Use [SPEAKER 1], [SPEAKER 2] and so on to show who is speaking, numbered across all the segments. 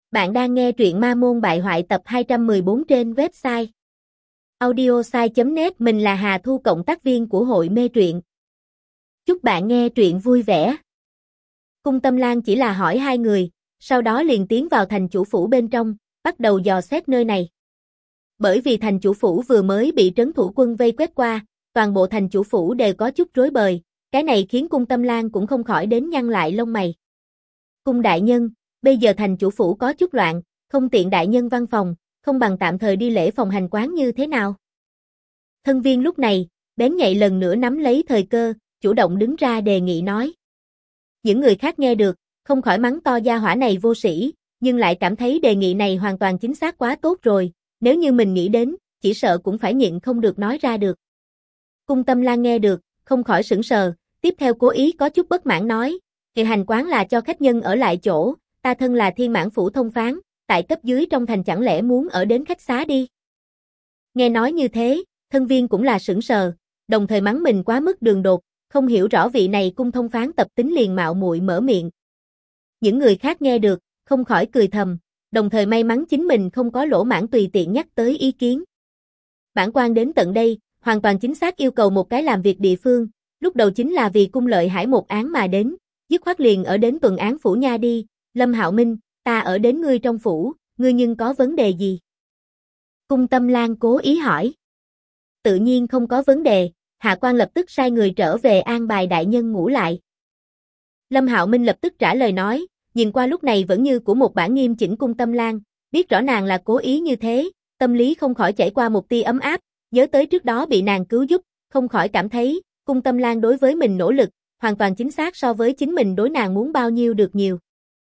[SPEAKER 1] Bạn đang nghe truyện Ma Môn Bại Hoại tập 214 trên website audiosai.net. Mình là Hà Thu, cộng tác viên của hội mê truyện. Chúc bạn nghe truyện vui vẻ. Cung Tâm Lan chỉ là hỏi hai người, sau đó liền tiến vào thành chủ phủ bên trong, bắt đầu dò xét nơi này. Bởi vì thành chủ phủ vừa mới bị trấn thủ quân vây quét qua, toàn bộ thành chủ phủ đều có chút rối bời, cái này khiến Cung Tâm Lan cũng không khỏi đến nhăn lại lông mày. Cung đại nhân, bây giờ thành chủ phủ có chút loạn, không tiện đại nhân văn phòng, không bằng tạm thời đi lễ phòng hành quán như thế nào? Thân viên lúc này, bén nhạy lần nữa nắm lấy thời cơ, chủ động đứng ra đề nghị nói. Những người khác nghe được, không khỏi mắng to gia hỏa này vô sĩ, nhưng lại cảm thấy đề nghị này hoàn toàn chính xác quá tốt rồi, nếu như mình nghĩ đến, chỉ sợ cũng phải nhịn không được nói ra được. Cung Tâm Lan nghe được, không khỏi sững sờ, tiếp theo cố ý có chút bất mãn nói, thì hành quán là cho khách nhân ở lại chỗ, ta thân là Thiên Mãn Phủ thông phán, tại cấp dưới trong thành chẳng lẽ muốn ở đến khách xá đi. Nghe nói như thế, thân viên cũng là sững sờ, đồng thời mắng mình quá mức đường đột, không hiểu rõ vị này cung thông phán tập tính liền mạo muội mở miệng. Những người khác nghe được, không khỏi cười thầm, đồng thời may mắn chính mình không có lỗ mãng tùy tiện nhắc tới ý kiến. Bản quan đến tận đây, hoàn toàn chính xác yêu cầu một cái làm việc địa phương, lúc đầu chính là vì cung Lợi Hải một án mà đến, dứt khoát liền ở đến tuần án phủ nha đi. Lâm Hạo Minh, ta ở đến ngươi trong phủ, ngươi nhưng có vấn đề gì? Cung Tâm Lan cố ý hỏi. Tự nhiên không có vấn đề, hạ quan lập tức sai người trở về an bài đại nhân ngủ lại. Lâm Hạo Minh lập tức trả lời nói, nhìn qua lúc này vẫn như của một bản nghiêm chỉnh Cung Tâm Lan, biết rõ nàng là cố ý như thế, tâm lý không khỏi chảy qua một tia ấm áp, nhớ tới trước đó bị nàng cứu giúp, không khỏi cảm thấy, Cung Tâm Lan đối với mình nỗ lực, hoàn toàn chính xác so với chính mình đối nàng muốn bao nhiêu được nhiều.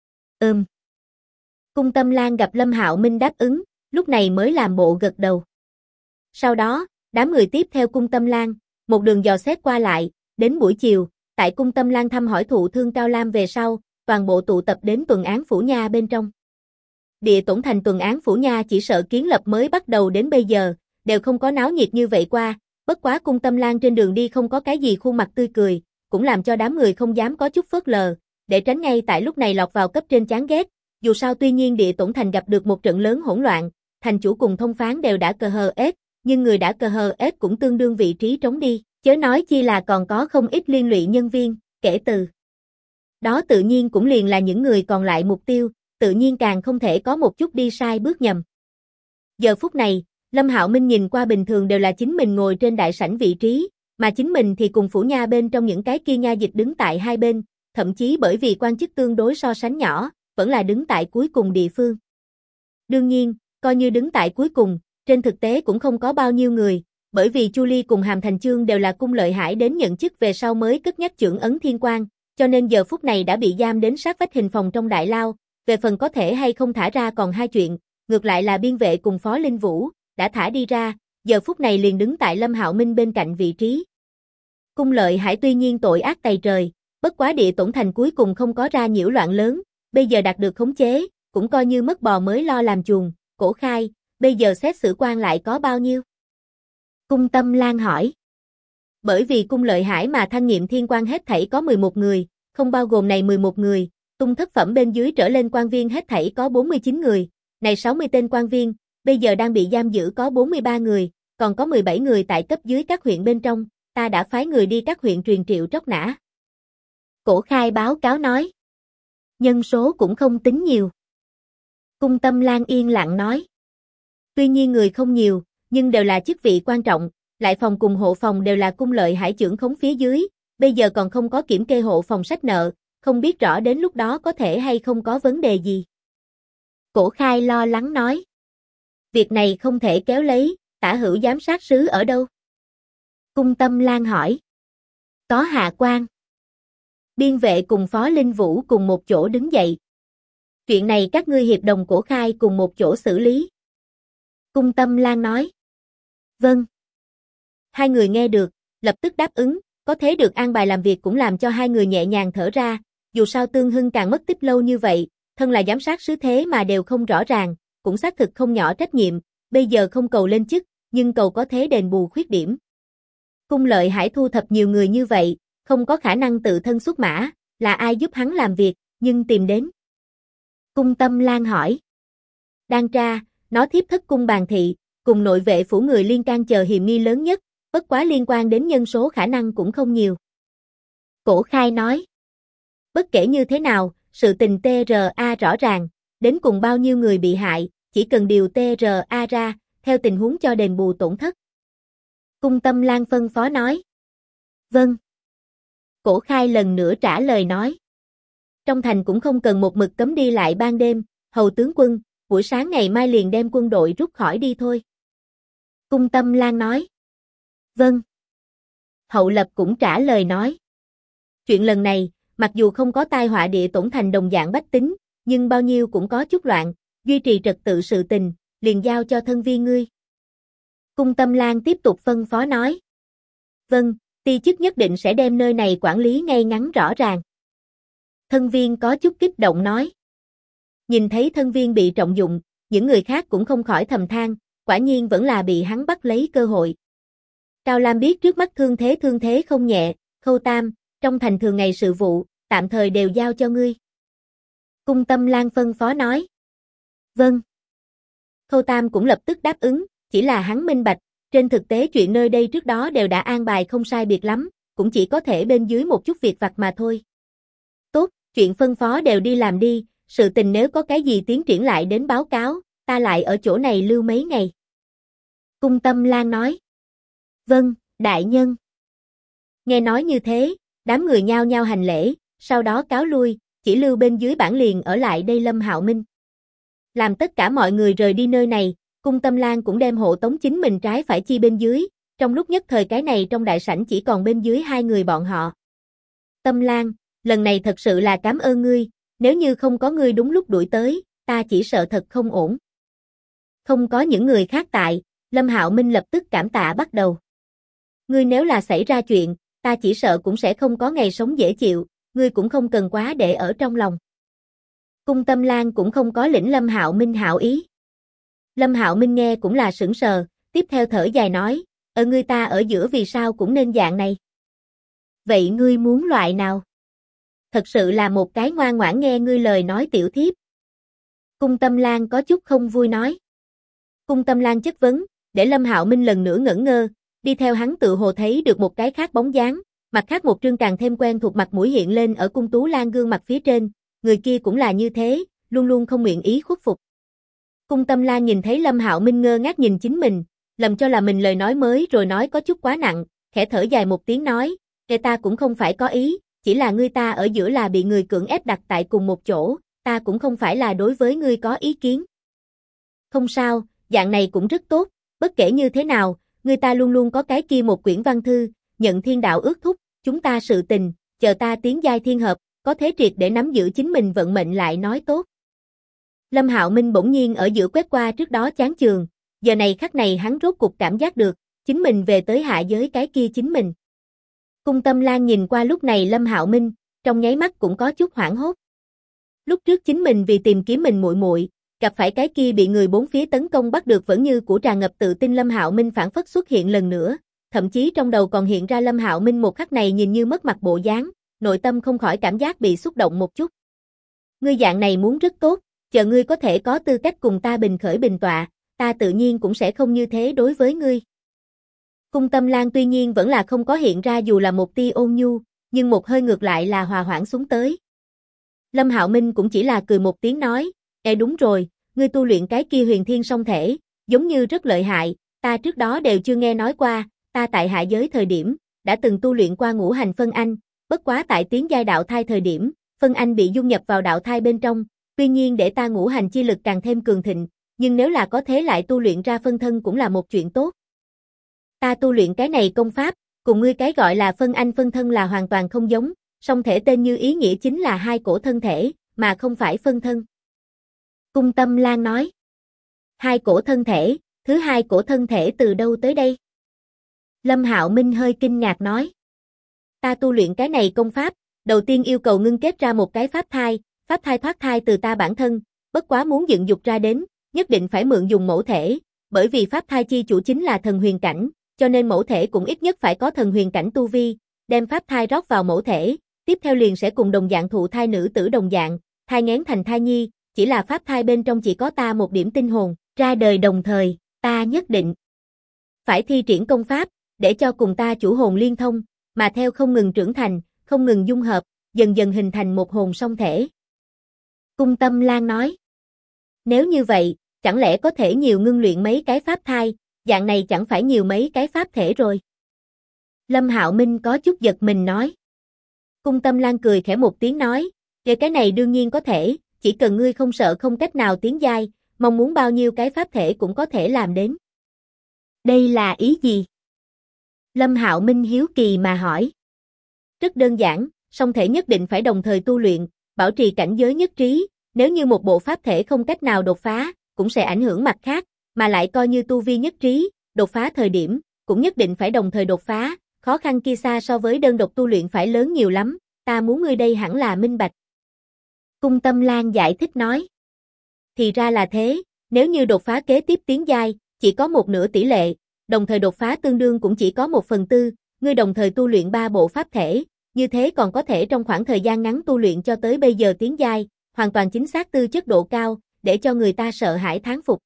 [SPEAKER 1] Cung Tâm Lan gặp Lâm Hạo Minh đáp ứng, lúc này mới làm bộ gật đầu. Sau đó, đám người tiếp theo Cung Tâm Lan, một đường dò xét qua lại, đến buổi chiều, tại Cung Tâm Lan thăm hỏi thụ thương Cao Lam về sau, toàn bộ tụ tập đến tuần án phủ nha bên trong. Địa Tổn thành tuần án phủ nha chỉ sợ kiến lập mới bắt đầu đến bây giờ, đều không có náo nhiệt như vậy qua, bất quá Cung Tâm Lan trên đường đi không có cái gì khuôn mặt tươi cười, cũng làm cho đám người không dám có chút phớt lờ, để tránh ngay tại lúc này lọt vào cấp trên chán ghét. Dù sao tuy nhiên Địa Tổn thành gặp được một trận lớn hỗn loạn, thành chủ cùng thông phán đều đã cờ hờ ết, nhưng người đã cờ hờ ết cũng tương đương vị trí trống đi, chớ nói chi là còn có không ít liên lụy nhân viên, kể từ đó tự nhiên cũng liền là những người còn lại mục tiêu, tự nhiên càng không thể có một chút đi sai bước nhầm. Giờ phút này, Lâm Hạo Minh nhìn qua bình thường đều là chính mình ngồi trên đại sảnh vị trí, mà chính mình thì cùng phủ nha bên trong những cái kia nha dịch đứng tại hai bên, thậm chí bởi vì quan chức tương đối so sánh nhỏ, vẫn là đứng tại cuối cùng địa phương. Đương nhiên, coi như đứng tại cuối cùng, trên thực tế cũng không có bao nhiêu người, bởi vì Chu Ly cùng Hàm Thành Chương đều là cung Lợi Hải đến nhận chức về sau mới cất nhắc chưởng ấn thiên quan, cho nên giờ phút này đã bị giam đến sát vách hình phòng trong đại lao, về phần có thể hay không thả ra còn hai chuyện, ngược lại là biên vệ cùng Phó Linh Vũ, đã thả đi ra, giờ phút này liền đứng tại Lâm Hạo Minh bên cạnh vị trí. Cung Lợi Hải tuy nhiên tội ác tày trời, bất quá Địa Tổn thành cuối cùng không có ra nhiễu loạn lớn, bây giờ đạt được khống chế, cũng coi như mất bò mới lo làm chuồng, Cổ Khai, bây giờ xét xử quan lại có bao nhiêu? Cung Tâm Lan hỏi. Bởi vì cung Lợi Hải mà thăng nhiệm thiên quan hết thảy có 11 người, không bao gồm này 11 người, tung thất phẩm bên dưới trở lên quan viên hết thảy có 49 người, này 60 tên quan viên, bây giờ đang bị giam giữ có 43 người, còn có 17 người tại cấp dưới các huyện bên trong, ta đã phái người đi các huyện truyền triệu tróc nã. Cổ Khai báo cáo nói. Nhân số cũng không tính nhiều. Cung Tâm Lan yên lặng nói. Tuy nhiên người không nhiều, nhưng đều là chức vị quan trọng, lại phòng cùng hộ phòng đều là cung Lợi Hải trưởng khống phía dưới, bây giờ còn không có kiểm kê hộ phòng sách nợ, không biết rõ đến lúc đó có thể hay không có vấn đề gì. Cổ Khai lo lắng nói. Việc này không thể kéo lấy, tả hữu giám sát sứ ở đâu? Cung Tâm Lan hỏi. Có hạ quan. Biên vệ cùng Phó Linh Vũ cùng một chỗ đứng dậy. Chuyện này các ngươi hiệp đồng Cổ Khai cùng một chỗ xử lý. Cung Tâm Lan nói. Vâng. Hai người nghe được, lập tức đáp ứng, có thế được an bài làm việc cũng làm cho hai người nhẹ nhàng thở ra, dù sao Tương Hưng càng mất tích lâu như vậy, thân là giám sát sứ thế mà đều không rõ ràng, cũng xác thực không nhỏ trách nhiệm, bây giờ không cầu lên chức, nhưng cầu có thế đền bù khuyết điểm. Cung Lợi Hải thu thập nhiều người như vậy, không có khả năng tự thân xuất mã, là ai giúp hắn làm việc, nhưng tìm đến. Cung Tâm Lan hỏi. Đan tra, nó thiếp thất cung bàn thị, cùng nội vệ phủ người liên can chờ hiểm nghi lớn nhất, bất quá liên quan đến nhân số khả năng cũng không nhiều. Cổ Khai nói. Bất kể như thế nào, sự tình TRA rõ ràng, đến cùng bao nhiêu người bị hại, chỉ cần điều TRA ra, theo tình huống cho đền bù tổn thất. Cung Tâm Lan phân phó nói. Vâng. Cổ Khai lần nữa trả lời nói. Trong thành cũng không cần một mực cấm đi lại ban đêm, hầu tướng quân, buổi sáng ngày mai liền đem quân đội rút khỏi đi thôi. Cung Tâm Lan nói. Vâng. Hậu Lập cũng trả lời nói. Chuyện lần này, mặc dù không có tai họa địa tổn thành đồng dạng bách tính, nhưng bao nhiêu cũng có chút loạn, duy trì trật tự sự tình, liền giao cho thân viên ngươi. Cung Tâm Lan tiếp tục phân phó nói. Vâng, ty chức nhất định sẽ đem nơi này quản lý ngay ngắn rõ ràng. Thân viên có chút kích động nói. Nhìn thấy thân viên bị trọng dụng, những người khác cũng không khỏi thầm than, quả nhiên vẫn là bị hắn bắt lấy cơ hội. Cao Lam biết trước mắt thương thế không nhẹ, Khâu Tam, trong thành thường ngày sự vụ, tạm thời đều giao cho ngươi. Cung Tâm Lan phân phó nói. Vâng. Khâu Tam cũng lập tức đáp ứng, chỉ là hắn minh bạch, trên thực tế chuyện nơi đây trước đó đều đã an bài không sai biệt lắm, cũng chỉ có thể bên dưới một chút việc vặt mà thôi. Tốt, chuyện phân phó đều đi làm đi, sự tình nếu có cái gì tiến triển lại đến báo cáo, ta lại ở chỗ này lưu mấy ngày. Cung Tâm Lan nói. Vâng, đại nhân. Nghe nói như thế, đám người nhao nhao hành lễ, sau đó cáo lui, chỉ lưu bên dưới bản liền ở lại đây Lâm Hạo Minh. Làm tất cả mọi người rời đi nơi này, Cung Tâm Lan cũng đem hộ tống chính mình trái phải chi bên dưới, trong lúc nhất thời cái này trong đại sảnh chỉ còn bên dưới hai người bọn họ. Tâm Lan, lần này thật sự là cảm ơn ngươi, nếu như không có ngươi đúng lúc đuổi tới, ta chỉ sợ thật không ổn. Không có những người khác tại, Lâm Hạo Minh lập tức cảm tạ bắt đầu. Ngươi nếu là xảy ra chuyện, ta chỉ sợ cũng sẽ không có ngày sống dễ chịu, ngươi cũng không cần quá để ở trong lòng. Cung Tâm Lan cũng không có lĩnh Lâm Hạo Minh hảo ý. Lâm Hạo Minh nghe cũng là sững sờ, tiếp theo thở dài nói, ngươi ta ở giữa vì sao cũng nên dạng này. Vậy ngươi muốn loại nào? Thật sự là một cái ngoan ngoãn nghe ngươi lời nói tiểu thiếp. Cung Tâm Lan có chút không vui nói. Cung Tâm Lan chất vấn, để Lâm Hạo Minh lần nữa ngẩn ngơ, đi theo hắn tự hồ thấy được một cái khác bóng dáng, mặt khác một trương càng thêm quen thuộc mặt mũi hiện lên ở Cung Tú Lan gương mặt phía trên, người kia cũng là như thế, luôn luôn không nguyện ý khuất phục. Cung Tâm Lan nhìn thấy Lâm Hạo Minh ngơ ngác nhìn chính mình, lầm cho là mình lời nói mới rồi nói có chút quá nặng, khẽ thở dài một tiếng nói, ta cũng không phải có ý, chỉ là ngươi ta ở giữa là bị người cưỡng ép đặt tại cùng một chỗ, ta cũng không phải là đối với ngươi có ý kiến. Không sao, dạng này cũng rất tốt, bất kể như thế nào, ngươi ta luôn luôn có cái kia một quyển văn thư, nhận thiên đạo ước thúc, chúng ta sự tình, chờ ta tiến giai thiên hợp, có thế triệt để nắm giữ chính mình vận mệnh lại nói tốt. Lâm Hạo Minh bỗng nhiên ở giữa quét qua trước đó chán chường, giờ này khắc này hắn rốt cục cảm giác được, chính mình về tới hạ giới cái kia chính mình. Cung Tâm Lan nhìn qua lúc này Lâm Hạo Minh, trong nháy mắt cũng có chút hoảng hốt. Lúc trước chính mình vì tìm kiếm mình muội muội, gặp phải cái kia bị người bốn phía tấn công bắt được vẫn như của tràn ngập tự tin Lâm Hạo Minh phản phất xuất hiện lần nữa, thậm chí trong đầu còn hiện ra Lâm Hạo Minh một khắc này nhìn như mất mặt bộ dáng, nội tâm không khỏi cảm giác bị xúc động một chút. Ngươi dạng này muốn rất tốt, chờ ngươi có thể có tư cách cùng ta bình khởi bình tọa, ta tự nhiên cũng sẽ không như thế đối với ngươi. Cung Tâm Lan tuy nhiên vẫn là không có hiện ra dù là một tia ôn nhu, nhưng một hơi ngược lại là hòa hoãn xuống tới. Lâm Hạo Minh cũng chỉ là cười một tiếng nói, đúng rồi, ngươi tu luyện cái kia huyền thiên song thể, giống như rất lợi hại, ta trước đó đều chưa nghe nói qua, ta tại hạ giới thời điểm, đã từng tu luyện qua ngũ hành phân anh, bất quá tại tiến giai đạo thai thời điểm, phân anh bị dung nhập vào đạo thai bên trong, tuy nhiên để ta ngũ hành chi lực càng thêm cường thịnh, nhưng nếu là có thế lại tu luyện ra phân thân cũng là một chuyện tốt. Ta tu luyện cái này công pháp, cùng ngươi cái gọi là phân anh phân thân là hoàn toàn không giống, song thể tên như ý nghĩa chính là hai cổ thân thể, mà không phải phân thân. Cung Tâm Lan nói. Hai cổ thân thể, thứ hai cổ thân thể từ đâu tới đây? Lâm Hạo Minh hơi kinh ngạc nói. Ta tu luyện cái này công pháp, đầu tiên yêu cầu ngưng kết ra một cái pháp thai thoát thai từ ta bản thân, bất quá muốn dựng dục ra đến, nhất định phải mượn dùng mẫu thể, bởi vì pháp thai chi chủ chính là thần huyền cảnh, cho nên mẫu thể cũng ít nhất phải có thần huyền cảnh tu vi, đem pháp thai rót vào mẫu thể, tiếp theo liền sẽ cùng đồng dạng thụ thai nữ tử đồng dạng, thai nghén thành thai nhi, chỉ là pháp thai bên trong chỉ có ta một điểm tinh hồn, ra đời đồng thời, ta nhất định phải thi triển công pháp, để cho cùng ta chủ hồn liên thông, mà theo không ngừng trưởng thành, không ngừng dung hợp, dần dần hình thành một hồn song thể. Cung Tâm Lan nói, nếu như vậy, chẳng lẽ có thể nhiều ngưng luyện mấy cái pháp thai, dạng này chẳng phải nhiều mấy cái pháp thể rồi. Lâm Hạo Minh có chút giật mình nói. Cung Tâm Lan cười khẽ một tiếng nói, về cái này đương nhiên có thể, chỉ cần ngươi không sợ không cách nào tiến giai, mong muốn bao nhiêu cái pháp thể cũng có thể làm đến. Đây là ý gì? Lâm Hạo Minh hiếu kỳ mà hỏi. Rất đơn giản, song thể nhất định phải đồng thời tu luyện, bảo trì cảnh giới nhất trí, nếu như một bộ pháp thể không cách nào đột phá, cũng sẽ ảnh hưởng mặt khác, mà lại coi như tu vi nhất trí, đột phá thời điểm, cũng nhất định phải đồng thời đột phá, khó khăn kia xa so với đơn độc tu luyện phải lớn nhiều lắm, ta muốn ngươi đây hẳn là minh bạch. Cung Tâm Lan giải thích nói. Thì ra là thế, nếu như đột phá kế tiếp tiến giai, chỉ có một nửa tỷ lệ, đồng thời đột phá tương đương cũng chỉ có 1/4, ngươi đồng thời tu luyện 3 bộ pháp thể, như thế còn có thể trong khoảng thời gian ngắn tu luyện cho tới bây giờ tiến giai, hoàn toàn chính xác tư chất độ cao, để cho người ta sợ hãi thán phục.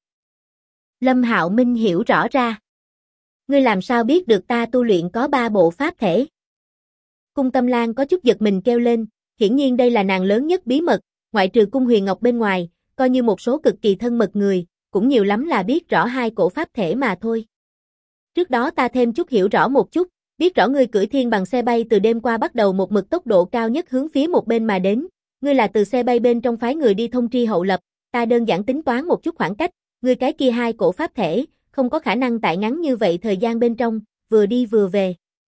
[SPEAKER 1] Lâm Hạo Minh hiểu rõ ra. Ngươi làm sao biết được ta tu luyện có 3 bộ pháp thể? Cung Tâm Lan có chút giật mình kêu lên, hiển nhiên đây là nàng lớn nhất bí mật, ngoại trừ Cung Huyền Ngọc bên ngoài, coi như một số cực kỳ thân mật người, cũng nhiều lắm là biết rõ 2 cổ pháp thể mà thôi. Trước đó ta thêm chút hiểu rõ một chút, biết rõ ngươi cưỡi thiên bằng xe bay từ đêm qua bắt đầu một mực tốc độ cao nhất hướng phía một bên mà đến, ngươi là từ xe bay bên trong phái người đi thông tri hậu lập, ta đơn giản tính toán một chút khoảng cách, ngươi cái kia 2 cổ pháp thể, không có khả năng tại ngắn như vậy thời gian bên trong, vừa đi vừa về.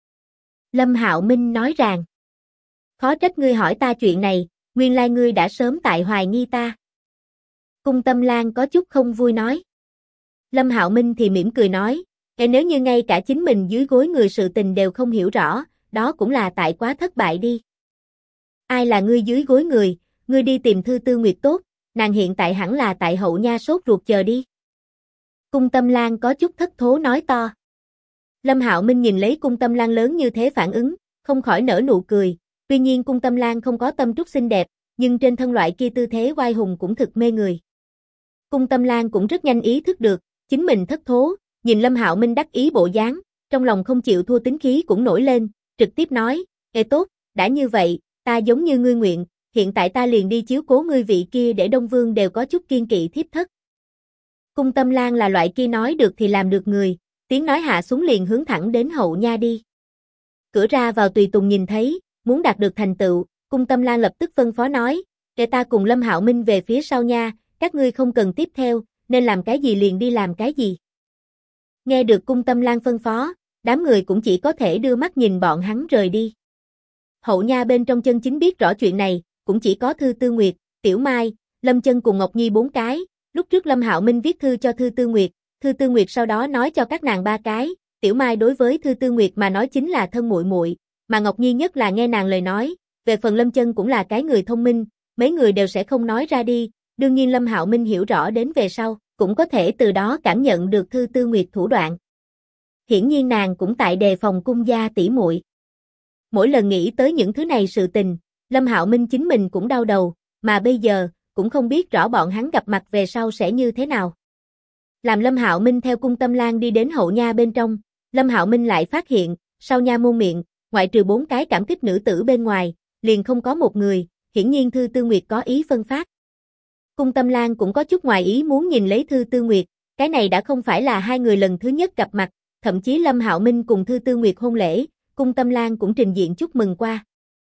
[SPEAKER 1] Lâm Hạo Minh nói rằng, khó trách ngươi hỏi ta chuyện này, nguyên lai ngươi đã sớm tại hoài nghi ta. Cung Tâm Lan có chút không vui nói. Lâm Hạo Minh thì mỉm cười nói, nếu như ngay cả chính mình dưới gối người sự tình đều không hiểu rõ, đó cũng là tại quá thất bại đi. Ai là ngươi dưới gối người, ngươi đi tìm Thư Tư Nguyệt tốt, nàng hiện tại hẳn là tại hậu nha sốt ruột chờ đi. Cung Tâm Lan có chút thất thố nói to. Lâm Hạo Minh nhìn lấy Cung Tâm Lan lớn như thế phản ứng, không khỏi nở nụ cười, tuy nhiên Cung Tâm Lan không có tâm trúc xinh đẹp, nhưng trên thân loại kia tư thế oai hùng cũng thực mê người. Cung Tâm Lan cũng rất nhanh ý thức được, chính mình thất thố, nhìn Lâm Hạo Minh đắc ý bộ dáng, trong lòng không chịu thua tính khí cũng nổi lên, trực tiếp nói, tốt, đã như vậy, ta giống như ngươi nguyện, hiện tại ta liền đi chiếu cố ngươi vị kia để Đông Vương đều có chút kiên kỵ thiếp thất. Cung Tâm Lan là loại kia nói được thì làm được người, tiếng nói hạ xuống liền hướng thẳng đến hậu nha đi. Cửa ra vào tùy tùng nhìn thấy, muốn đạt được thành tựu, Cung Tâm Lan lập tức phân phó nói, để ta cùng Lâm Hạo Minh về phía sau nha, các ngươi không cần tiếp theo, nên làm cái gì liền đi làm cái gì. Nghe được Cung Tâm Lan phân phó, đám người cũng chỉ có thể đưa mắt nhìn bọn hắn rời đi. Hậu nha bên trong chân chính biết rõ chuyện này, cũng chỉ có Thư Tư Nguyệt, Tiểu Mai, Lâm Chân cùng Ngọc Nhi 4 cái, lúc trước Lâm Hạo Minh viết thư cho Thư Tư Nguyệt sau đó nói cho các nàng 3 cái, Tiểu Mai đối với Thư Tư Nguyệt mà nói chính là thân muội muội, mà Ngọc Nhi nhất là nghe nàng lời nói, về phần Lâm Chân cũng là cái người thông minh, mấy người đều sẽ không nói ra đi, đương nhiên Lâm Hạo Minh hiểu rõ đến về sau, cũng có thể từ đó cảm nhận được Thư Tư Nguyệt thủ đoạn. Hiển nhiên nàng cũng tại đề phòng Cung gia tỷ muội. Mỗi lần nghĩ tới những thứ này sự tình, Lâm Hạo Minh chính mình cũng đau đầu, mà bây giờ, cũng không biết rõ bọn hắn gặp mặt về sau sẽ như thế nào. Làm Lâm Hạo Minh theo Cung Tâm Lan đi đến hậu nha bên trong, Lâm Hạo Minh lại phát hiện, sau nha môn miệng, ngoại trừ 4 cái cảm kích nữ tử bên ngoài, liền không có một người, hiển nhiên Thư Tư Nguyệt có ý phân phát. Cung Tâm Lan cũng có chút ngoài ý muốn nhìn lấy Thư Tư Nguyệt, cái này đã không phải là 2 người lần thứ nhất gặp mặt, thậm chí Lâm Hạo Minh cùng Thư Tư Nguyệt hôn lễ, Cung Tâm Lan cũng trình diện chúc mừng qua.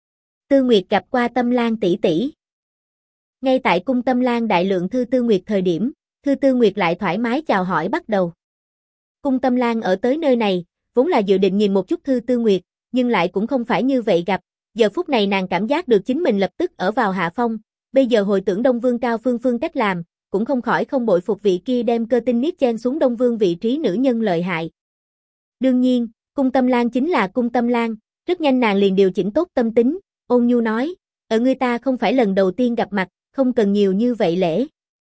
[SPEAKER 1] Tư Nguyệt gặp qua Tâm Lan tỷ tỷ. Ngay tại Cung Tâm Lan đại lượng Thư Tư Nguyệt thời điểm, Thư Tư Nguyệt lại thoải mái chào hỏi bắt đầu. Cung Tâm Lan ở tới nơi này, vốn là dự định nhìn một chút Thư Tư Nguyệt, nhưng lại cũng không phải như vậy gặp, giờ phút này nàng cảm giác được chính mình lập tức ở vào hạ phong, bây giờ hồi tưởng Đông Vương Cao Phương cách làm, cũng không khỏi không bội phục vị kia đem cơ tinh niết chen xuống Đông Vương vị trí nữ nhân lợi hại. Đương nhiên, Cung Tâm Lan chính là Cung Tâm Lan, rất nhanh nàng liền điều chỉnh tốt tâm tính, ôn nhu nói, ở ngươi ta không phải lần đầu tiên gặp mặt, không cần nhiều như vậy lễ.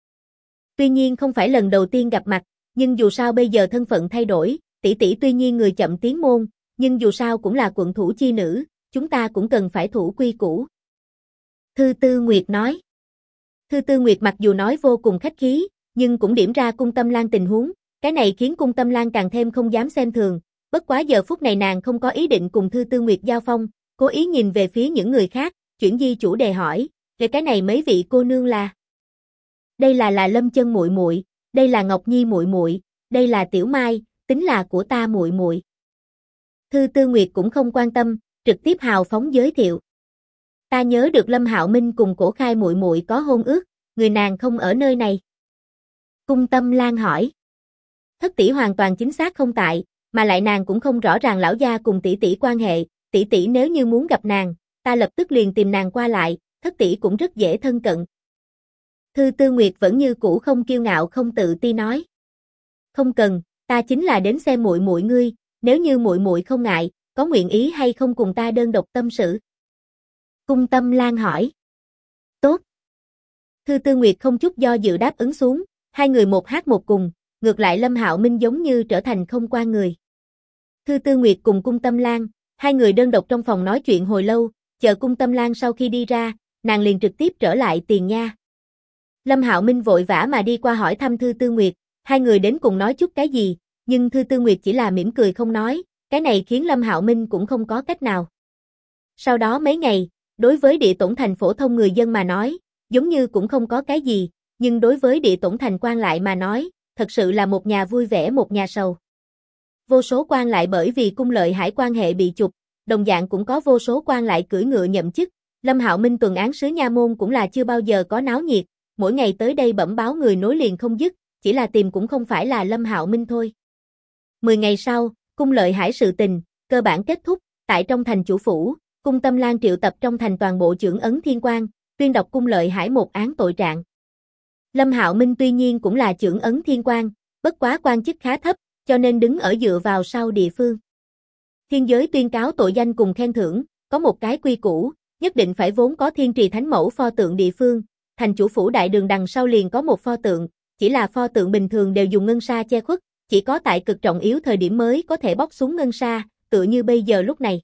[SPEAKER 1] Tuy nhiên không phải lần đầu tiên gặp mặt, nhưng dù sao bây giờ thân phận thay đổi, tỷ tỷ tuy nhiên người chậm tiến môn, nhưng dù sao cũng là quận thủ chi nữ, chúng ta cũng cần phải thủ quy củ. Thư Tư Nguyệt nói. Thư Tư Nguyệt mặc dù nói vô cùng khách khí, nhưng cũng điểm ra Cung Tâm Lan tình huống, cái này khiến Cung Tâm Lan càng thêm không dám xem thường, bất quá giờ phút này nàng không có ý định cùng Thư Tư Nguyệt giao phong, cố ý nhìn về phía những người khác, chuyển di chủ đề hỏi, về cái này mấy vị cô nương là? Đây là Lâm Chân muội muội, đây là Ngọc Nhi muội muội, đây là Tiểu Mai, tính là của ta muội muội. Thư Tư Nguyệt cũng không quan tâm, trực tiếp hào phóng giới thiệu. Ta nhớ được Lâm Hạo Minh cùng Cổ Khai muội muội có hôn ước, người nàng không ở nơi này. Cung Tâm Lan hỏi. Thất tỷ hoàn toàn chính xác không tại, mà lại nàng cũng không rõ ràng lão gia cùng tỷ tỷ quan hệ, tỷ tỷ nếu như muốn gặp nàng, ta lập tức liền tìm nàng qua lại, thất tỷ cũng rất dễ thân cận. Thư Tư Nguyệt vẫn như cũ không kiêu ngạo không tự ti nói. Không cần, ta chính là đến xem muội muội ngươi, nếu như muội muội không ngại, có nguyện ý hay không cùng ta đơn độc tâm sự? Cung Tâm Lan hỏi. Tốt. Thư Tư Nguyệt không chút do dự đáp ứng xuống, hai người một hát một cùng, ngược lại Lâm Hạo Minh giống như trở thành không qua người. Thư Tư Nguyệt cùng Cung Tâm Lan, hai người đơn độc trong phòng nói chuyện hồi lâu, chờ Cung Tâm Lan sau khi đi ra, nàng liền trực tiếp trở lại Tiền Nha. Lâm Hạo Minh vội vã mà đi qua hỏi thăm Thư Tư Nguyệt, hai người đến cùng nói chút cái gì, nhưng Thư Tư Nguyệt chỉ là mỉm cười không nói, cái này khiến Lâm Hạo Minh cũng không có cách nào. Sau đó mấy ngày, đối với Địa Tổn Thành phổ thông người dân mà nói, giống như cũng không có cái gì, nhưng đối với Địa Tổn Thành quan lại mà nói, thật sự là một nhà vui vẻ một nhà sầu. Vô số quan lại bởi vì Cung Lợi Hải quan hệ bị chụp, đồng dạng cũng có vô số quan lại cưỡi ngựa nhậm chức, Lâm Hạo Minh tuần án sứ nha môn cũng là chưa bao giờ có náo nhiệt, mỗi ngày tới đây bẩm báo người nối liền không dứt, chỉ là tìm cũng không phải là Lâm Hạo Minh thôi. 10 ngày sau, Cung Lợi Hải sự tình, cơ bản kết thúc, tại trong thành chủ phủ, Cung Tâm Lan triệu tập trong thành toàn bộ chưởng ấn thiên quan, tuyên đọc Cung Lợi Hải một án tội trạng. Lâm Hạo Minh tuy nhiên cũng là chưởng ấn thiên quan, bất quá quan chức khá thấp, cho nên đứng ở dựa vào sau địa phương. Thiên giới tuyên cáo tội danh cùng khen thưởng, có một cái quy củ, nhất định phải vốn có Thiên Trì Thánh Mẫu pho tượng địa phương, thành chủ phủ đại đường đằng sau liền có một pho tượng, chỉ là pho tượng bình thường đều dùng ngân sa che khuất, chỉ có tại cực trọng yếu thời điểm mới có thể bóc xuống ngân sa, tựa như bây giờ lúc này.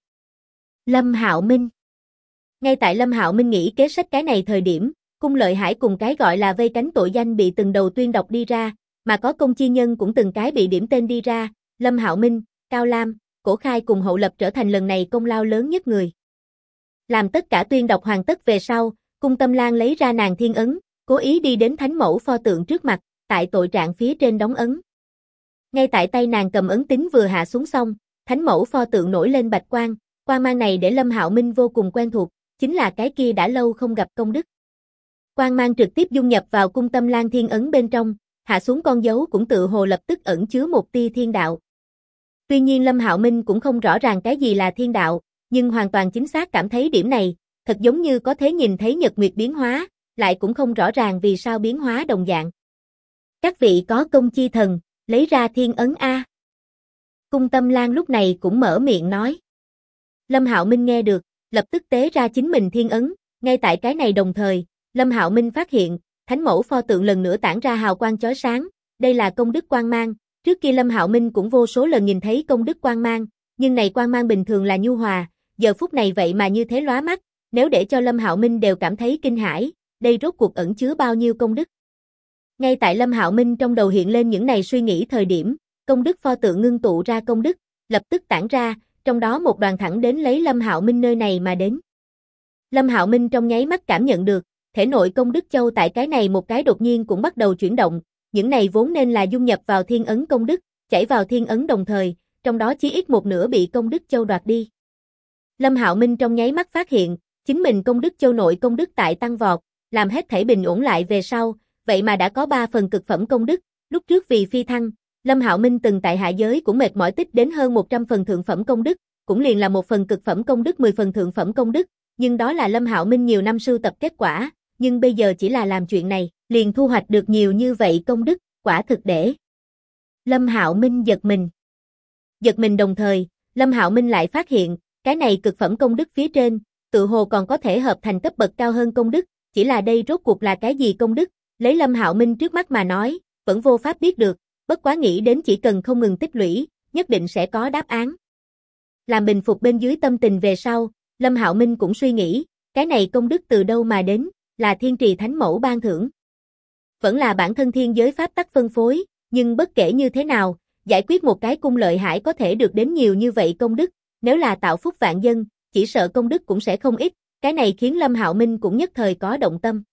[SPEAKER 1] Lâm Hạo Minh. Ngay tại Lâm Hạo Minh nghĩ kế sách cái này thời điểm, Cung Lợi Hải cùng cái gọi là vây cánh tội danh bị từng đầu tuyên đọc đi ra, mà có công chi nhân cũng từng cái bị điểm tên đi ra, Lâm Hạo Minh, Cao Lam, Cổ Khai cùng Hậu Lập trở thành lần này công lao lớn nhất người. Làm tất cả tuyên đọc hoàn tất về sau, Cung Tâm Lan lấy ra nàng thiên ấn, cố ý đi đến Thánh Mẫu pho tượng trước mặt, tại tội trạng phía trên đóng ấn. Ngay tại tay nàng cầm ấn tín vừa hạ xuống xong, Thánh Mẫu pho tượng nổi lên bạch quang, quang mang này để Lâm Hạo Minh vô cùng quen thuộc, chính là cái kia đã lâu không gặp công đức. Quang mang trực tiếp dung nhập vào Cung Tâm Lan thiên ấn bên trong, hạ xuống con dấu cũng tự hồ lập tức ẩn chứa một tia thiên đạo. Tuy nhiên Lâm Hạo Minh cũng không rõ ràng cái gì là thiên đạo, nhưng hoàn toàn chính xác cảm thấy điểm này, thật giống như có thể nhìn thấy nhật nguyệt biến hóa, lại cũng không rõ ràng vì sao biến hóa đồng dạng. Các vị có công chi thần, lấy ra thiên ấn A. Cung Tâm Lan lúc này cũng mở miệng nói. Lâm Hạo Minh nghe được, lập tức tế ra chính mình thiên ấn, ngay tại cái này đồng thời, Lâm Hạo Minh phát hiện, Thánh Mẫu pho tượng lần nữa tản ra hào quang chói sáng, đây là công đức quang mang, trước kia Lâm Hạo Minh cũng vô số lần nhìn thấy công đức quang mang, nhưng này quang mang bình thường là nhu hòa, giờ phút này vậy mà như thế lóa mắt, nếu để cho Lâm Hạo Minh đều cảm thấy kinh hãi, đây rốt cuộc ẩn chứa bao nhiêu công đức. Ngay tại Lâm Hạo Minh trong đầu hiện lên những này suy nghĩ thời điểm, công đức pho tượng ngưng tụ ra công đức, lập tức tản ra, trong đó một đoàn thẳng đến lấy Lâm Hạo Minh nơi này mà đến. Lâm Hạo Minh trong nháy mắt cảm nhận được, thể nội công đức châu tại cái này một cái đột nhiên cũng bắt đầu chuyển động, những này vốn nên là dung nhập vào thiên ấn công đức, chảy vào thiên ấn đồng thời, trong đó chí ít một nửa bị công đức châu đoạt đi. Lâm Hạo Minh trong nháy mắt phát hiện, chính mình công đức châu nội công đức tại tăng vọt, làm hết thảy bình ổn lại về sau, vậy mà đã có 3 phần cực phẩm công đức, lúc trước vì phi thăng, Lâm Hạo Minh từng tại hạ giới cũng mệt mỏi tích đến hơn 100 phần thượng phẩm công đức, cũng liền là 1 phần cực phẩm công đức 10 phần thượng phẩm công đức, nhưng đó là Lâm Hạo Minh nhiều năm sưu tập kết quả, nhưng bây giờ chỉ là làm chuyện này, liền thu hoạch được nhiều như vậy công đức, quả thực để Lâm Hạo Minh giật mình. Giật mình đồng thời, Lâm Hạo Minh lại phát hiện, cái này cực phẩm công đức phía trên, tự hồ còn có thể hợp thành cấp bậc cao hơn công đức, chỉ là đây rốt cuộc là cái gì công đức, lấy Lâm Hạo Minh trước mắt mà nói, vẫn vô pháp biết được, bất quá nghĩ đến chỉ cần không ngừng tích lũy, nhất định sẽ có đáp án. Làm bình phục bên dưới tâm tình về sau, Lâm Hạo Minh cũng suy nghĩ, cái này công đức từ đâu mà đến, là thiên trì thánh mẫu ban thưởng. Vẫn là bản thân thiên giới pháp tắc phân phối, nhưng bất kể như thế nào, giải quyết một cái cung Lợi Hải có thể được đến nhiều như vậy công đức, nếu là tạo phúc vạn dân, chỉ sợ công đức cũng sẽ không ít, cái này khiến Lâm Hạo Minh cũng nhất thời có động tâm.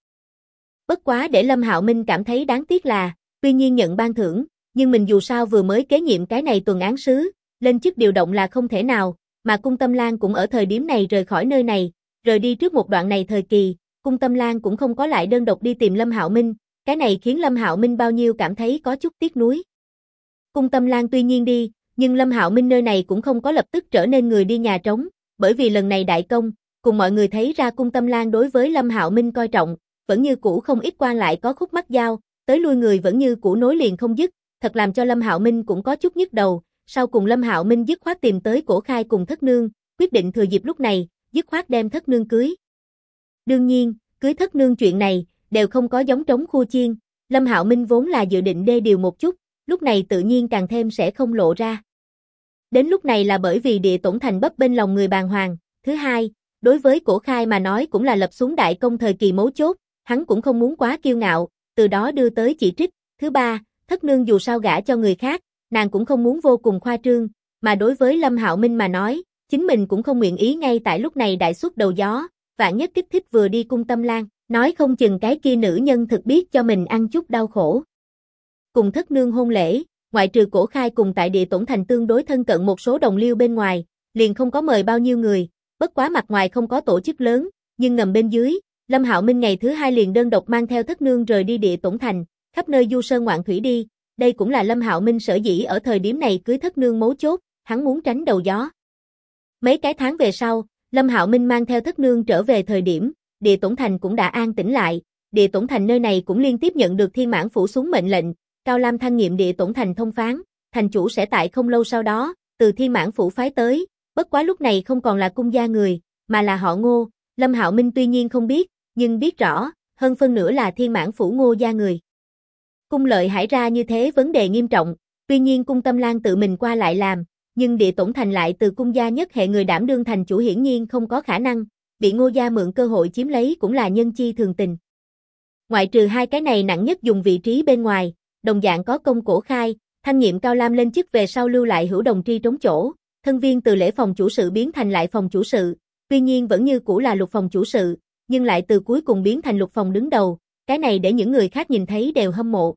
[SPEAKER 1] Bất quá để Lâm Hạo Minh cảm thấy đáng tiếc là, tuy nhiên nhận ban thưởng, nhưng mình dù sao vừa mới kế nhiệm cái này tuần án sứ, lên chức điều động là không thể nào, mà Cung Tâm Lan cũng ở thời điểm này rời khỏi nơi này, rời đi trước một đoạn này thời kỳ, Cung Tâm Lan cũng không có lại đơn độc đi tìm Lâm Hạo Minh, cái này khiến Lâm Hạo Minh bao nhiêu cảm thấy có chút tiếc nuối. Cung Tâm Lan tuy nhiên đi, nhưng Lâm Hạo Minh nơi này cũng không có lập tức trở nên người đi nhà trống, bởi vì lần này đại công, cùng mọi người thấy ra Cung Tâm Lan đối với Lâm Hạo Minh coi trọng, vẫn như cũ không ít quan lại có khúc mắc giao, tới lui người vẫn như cũ nối liền không dứt, thật làm cho Lâm Hạo Minh cũng có chút nhức đầu, sau cùng Lâm Hạo Minh dứt khoát tìm tới Cổ Khai cùng Thất Nương, quyết định thừa dịp lúc này, dứt khoát đem Thất Nương cưới. Đương nhiên, cưới Thất Nương chuyện này, đều không có giống trống khua chiên, Lâm Hạo Minh vốn là dự định đê điều một chút, lúc này tự nhiên càng thêm sẽ không lộ ra. Đến lúc này là bởi vì Địa Tổn Thành bấp bên lòng người bàng hoàng, thứ hai, đối với Cổ Khai mà nói cũng là lập xuống đại công thời kỳ mấu chốt, hắn cũng không muốn quá kiêu ngạo, từ đó đưa tới chỉ trích, thứ ba, Thất Nương dù sao gả cho người khác, nàng cũng không muốn vô cùng khoa trương, mà đối với Lâm Hạo Minh mà nói, chính mình cũng không nguyện ý ngay tại lúc này đại xuất đầu gió, vạn nhất kích thích vừa đi Cung Tâm Lan, nói không chừng cái kia nữ nhân thực biết cho mình ăn chút đau khổ. Cùng Thất Nương hôn lễ, ngoại trừ Cổ Khai cùng tại Địa Tổn Thành tương đối thân cận một số đồng liêu bên ngoài, liền không có mời bao nhiêu người, bất quá mặt ngoài không có tổ chức lớn, nhưng ngầm bên dưới, Lâm Hạo Minh ngày thứ hai liền đơn độc mang theo Thất Nương rời đi Địa Tổn Thành, khắp nơi du sơn ngoạn thủy đi, đây cũng là Lâm Hạo Minh sở dĩ ở thời điểm này cưới Thất Nương mấu chốt, hắn muốn tránh đầu gió. Mấy cái tháng về sau, Lâm Hạo Minh mang theo Thất Nương trở về thời điểm, Địa Tổn Thành cũng đã an tĩnh lại, Địa Tổn Thành nơi này cũng liên tiếp nhận được Thiên Mãn phủ xuống mệnh lệnh, Cao Lam thăng nhiệm Địa Tổn Thành thông phán, thành chủ sẽ tại không lâu sau đó, từ Thiên Mãn phủ phái tới, bất quá lúc này không còn là cung gia người, mà là họ Ngô, Lâm Hạo Minh tuy nhiên không biết, nhưng biết rõ, hơn phân nửa là Thiên Mãn phủ Ngô gia người. Cung Lợi Hải ra như thế vấn đề nghiêm trọng, tuy nhiên Cung Tâm Lan tự mình qua lại làm, nhưng Địa Tổn Thành lại từ cung gia nhất hệ người đảm đương thành chủ hiển nhiên không có khả năng, bị Ngô gia mượn cơ hội chiếm lấy cũng là nhân chi thường tình. Ngoại trừ hai cái này nặng nhất dùng vị trí bên ngoài, đồng dạng có công Cổ Khai, thăng nhiệm Cao Lam lên chức về sau lưu lại Hữu Đồng Tri trống chỗ, thân viên từ lễ phòng chủ sự biến thành lại phòng chủ sự, tuy nhiên vẫn như cũ là lục phòng chủ sự, nhưng lại từ cuối cùng biến thành lục phòng đứng đầu, cái này để những người khác nhìn thấy đều hâm mộ.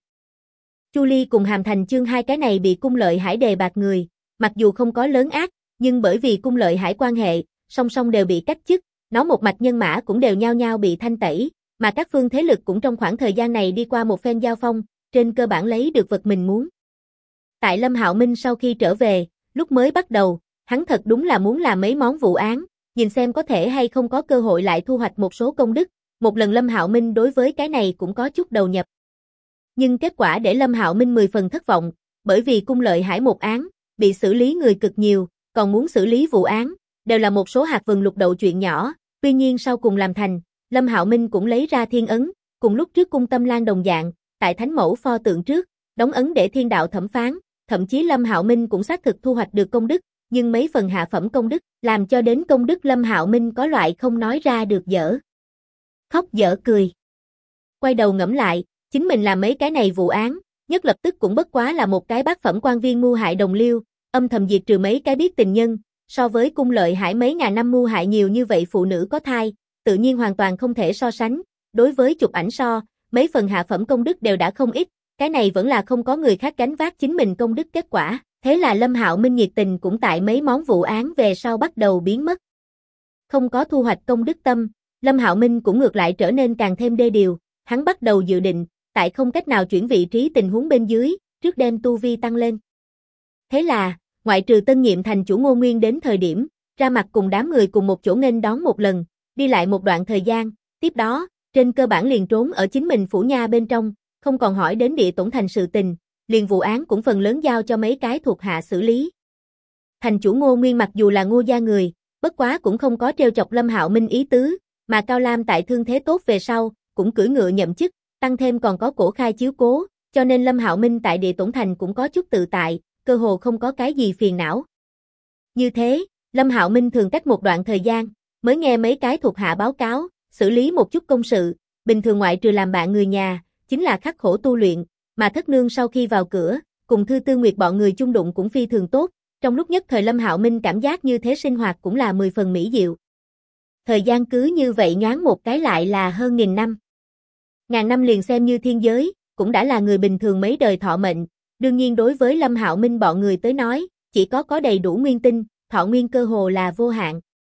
[SPEAKER 1] Chu Ly cùng Hàm Thành Chương hai cái này bị Cung Lợi Hải đề bạt người, mặc dù không có lớn ác, nhưng bởi vì Cung Lợi Hải quan hệ, song song đều bị cách chức, nó một mạch nhân mã cũng đều nhao nhao bị thanh tẩy, mà các phương thế lực cũng trong khoảng thời gian này đi qua một phen giao phong, trên cơ bản lấy được vật mình muốn. Tại Lâm Hạo Minh sau khi trở về, lúc mới bắt đầu, hắn thật đúng là muốn làm mấy món vụ án, nhìn xem có thể hay không có cơ hội lại thu hoạch một số công đức, một lần Lâm Hạo Minh đối với cái này cũng có chút đầu nhập. Nhưng kết quả để Lâm Hạo Minh 10 phần thất vọng, bởi vì Cung Lợi Hải một án, bị xử lý người cực nhiều, còn muốn xử lý vụ án, đều là một số hạt vừng lục đậu chuyện nhỏ, tuy nhiên sau cùng làm thành, Lâm Hạo Minh cũng lấy ra thiên ấn, cùng lúc trước Cung Tâm Lan đồng dạng, tại Thánh Mẫu pho tượng trước, đóng ấn để thiên đạo thẩm phán, thậm chí Lâm Hạo Minh cũng xác thực thu hoạch được công đức, nhưng mấy phần hạ phẩm công đức, làm cho đến công đức Lâm Hạo Minh có loại không nói ra được dở khóc dở cười. Quay đầu ngẫm lại, chính mình làm mấy cái này vụ án, nhất lập tức cũng bất quá là một cái bát phẩm quan viên mưu hại đồng liêu, âm thầm diệt trừ mấy cái biết tình nhân, so với Cung Lợi Hải mấy ngàn năm mưu hại nhiều như vậy phụ nữ có thai, tự nhiên hoàn toàn không thể so sánh, đối với chụp ảnh so, mấy phần hạ phẩm công đức đều đã không ít, cái này vẫn là không có người khác gánh vác chính mình công đức kết quả, thế là Lâm Hạo Minh nhiệt tình cũng tại mấy món vụ án về sau bắt đầu biến mất. Không có thu hoạch công đức tâm, Lâm Hạo Minh cũng ngược lại trở nên càng thêm đê điều, hắn bắt đầu dự định, tại không cách nào chuyển vị trí tình huống bên dưới, trước đem tu vi tăng lên. Thế là, ngoại trừ tân nhiệm thành chủ Ngô Nguyên đến thời điểm, ra mặt cùng đám người cùng một chỗ nghênh đón một lần, đi lại một đoạn thời gian, tiếp đó, trên cơ bản liền trốn ở chính mình phủ nha bên trong, không còn hỏi đến Địa Tổn Thành sự tình, liền vụ án cũng phần lớn giao cho mấy cái thuộc hạ xử lý. Thành chủ Ngô Nguyên mặc dù là Ngô gia người, bất quá cũng không có trêu chọc Lâm Hạo Minh ý tứ, mà Cao Lam tại thương thế tốt về sau, cũng cưỡi ngựa nhậm chức, tăng thêm còn có Cổ Khai chiếu cố, cho nên Lâm Hạo Minh tại Địa Tổn Thành cũng có chút tự tại, cơ hồ không có cái gì phiền não. Như thế, Lâm Hạo Minh thường cách một đoạn thời gian, mới nghe mấy cái thuộc hạ báo cáo, xử lý một chút công sự, bình thường ngoại trừ làm bạn người nhà, chính là khắc khổ tu luyện, mà thất nương sau khi vào cửa, cùng Thư Tư Nguyệt bọn người chung đụng cũng phi thường tốt, trong lúc nhất thời Lâm Hạo Minh cảm giác như thế sinh hoạt cũng là 10 phần mỹ diệu. Thời gian cứ như vậy nhoáng một cái lại là hơn 1000 năm. Ngàn năm liền xem như thiên giới, cũng đã là người bình thường mấy đời thọ mệnh, đương nhiên đối với Lâm Hạo Minh bọn người tới nói, chỉ có đầy đủ nguyên tinh, thọ nguyên cơ hồ là vô hạn.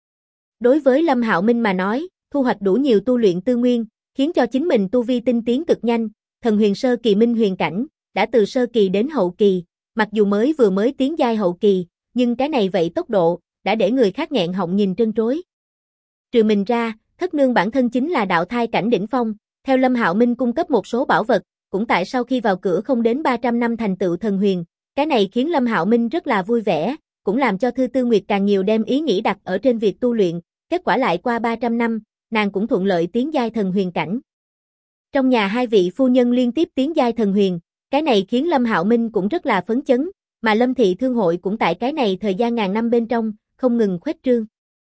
[SPEAKER 1] Đối với Lâm Hạo Minh mà nói, thu hoạch đủ nhiều tu luyện tư nguyên, khiến cho chính mình tu vi tinh tiến cực nhanh, thần huyền sơ kỳ minh huyền cảnh, đã từ sơ kỳ đến hậu kỳ, mặc dù vừa mới tiến giai hậu kỳ, nhưng cái này vậy tốc độ, đã để người khác nghẹn họng nhìn trân trối. Trừ mình ra, thất nương bản thân chính là đạo thai cảnh đỉnh phong, theo Lâm Hạo Minh cung cấp một số bảo vật, cũng tại sau khi vào cửa không đến 300 năm thành tựu thần huyền, cái này khiến Lâm Hạo Minh rất là vui vẻ, cũng làm cho Thư Tư Nguyệt càng nhiều đem ý nghĩ đặt ở trên việc tu luyện, kết quả lại qua 300 năm, nàng cũng thuận lợi tiến giai thần huyền cảnh. Trong nhà hai vị phu nhân liên tiếp tiến giai thần huyền, cái này khiến Lâm Hạo Minh cũng rất là phấn chấn, mà Lâm thị thương hội cũng tại cái này thời gian ngàn năm bên trong, không ngừng khuếch trương.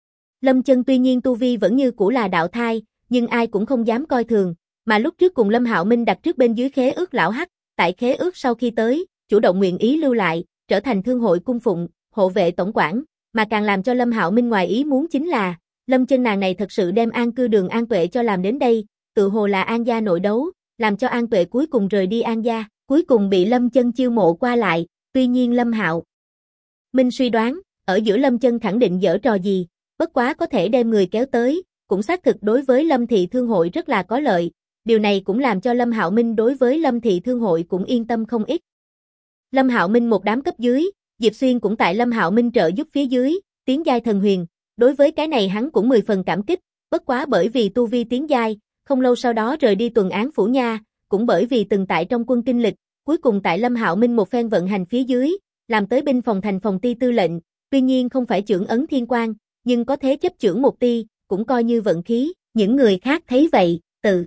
[SPEAKER 1] Lâm Chân tuy nhiên tu vi vẫn như cũ là đạo thai, nhưng ai cũng không dám coi thường, mà lúc trước cùng Lâm Hạo Minh đặt trước bên dưới khế ước lão hắc, tại khế ước sau khi tới, chủ động nguyện ý lưu lại, trở thành thương hội cung phụng, hộ vệ tổng quản, mà càng làm cho Lâm Hạo Minh ngoài ý muốn chính là, Lâm Chân nàng này thật sự đem An Cư Đường An Tuệ cho làm đến đây, tự hồ là An gia nội đấu, làm cho An Tuệ cuối cùng rời đi An gia, cuối cùng bị Lâm Chân chiêu mộ qua lại, tuy nhiên Lâm Hạo Minh suy đoán, ở giữa Lâm Chân khẳng định giở trò gì, bất quá có thể đem người kéo tới, cũng xác thực đối với Lâm thị thương hội rất là có lợi, điều này cũng làm cho Lâm Hạo Minh đối với Lâm thị thương hội cũng yên tâm không ít. Lâm Hạo Minh một đám cấp dưới, Diệp Xuyên cũng tại Lâm Hạo Minh trợ giúp phía dưới, tiến giai thần huyền, đối với cái này hắn cũng 10 phần cảm kích, bất quá bởi vì tu vi tiến giai, không lâu sau đó rời đi tuần án phủ nha, cũng bởi vì từng tại trong quân kinh lịch, cuối cùng tại Lâm Hạo Minh một phen vận hành phía dưới, làm tới binh phòng thành phòng ti tư lệnh, tuy nhiên không phải chưởng ấn thiên quan, nhưng có thế chấp chưởng một ti, cũng coi như vận khí, những người khác thấy vậy, tự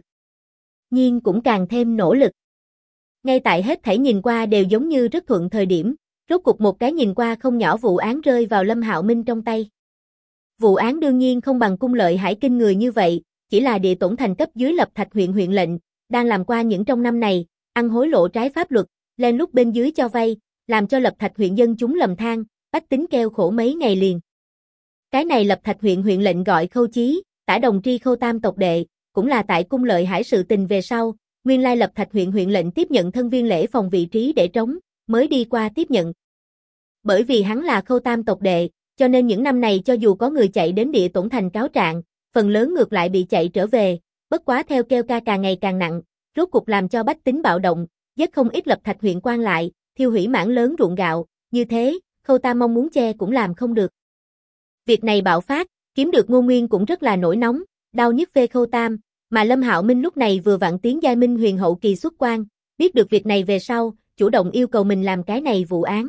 [SPEAKER 1] nhiên cũng càng thêm nỗ lực. Ngay tại hết thảy nhìn qua đều giống như rất thuận thời điểm, rốt cục một cái nhìn qua không nhỏ vụ án rơi vào Lâm Hạo Minh trong tay. Vụ án đương nhiên không bằng cung lợi hải kinh người như vậy, chỉ là địa tổn thành cấp dưới Lập Thạch huyện huyện lệnh, đang làm qua những trong năm này, ăn hối lộ trái pháp luật, len lút bên dưới cho vay, làm cho Lập Thạch huyện dân chúng lầm than, bách tính kêu khổ mấy ngày liền. Cái này Lập Thạch huyện huyện lệnh gọi Khâu Chí, tả đồng tri Khâu Tam tộc đệ, cũng là tại cung lợi hải sự tình về sau, nguyên lai Lập Thạch huyện huyện lệnh tiếp nhận thân viên lễ phòng vị trí để trống, mới đi qua tiếp nhận. Bởi vì hắn là Khâu Tam tộc đệ, cho nên những năm này cho dù có người chạy đến địa tổn thành cáo trạng, phần lớn ngược lại bị chạy trở về, bất quá theo kêu ca càng ngày càng nặng, rốt cục làm cho bách tính bạo động, giết không ít Lập Thạch huyện quan lại, thiêu hủy mảng lớn ruộng gạo, như thế, Khâu Tam mong muốn che cũng làm không được. Việc này bạo phát, kiếm được Ngô Nguyên cũng rất là nổi nóng, đau nhức phê Khâu Tam, mà Lâm Hạo Minh lúc này vừa vặn tiến giai minh huyền hậu kỳ xuất quan, biết được việc này về sau, chủ động yêu cầu mình làm cái này vụ án.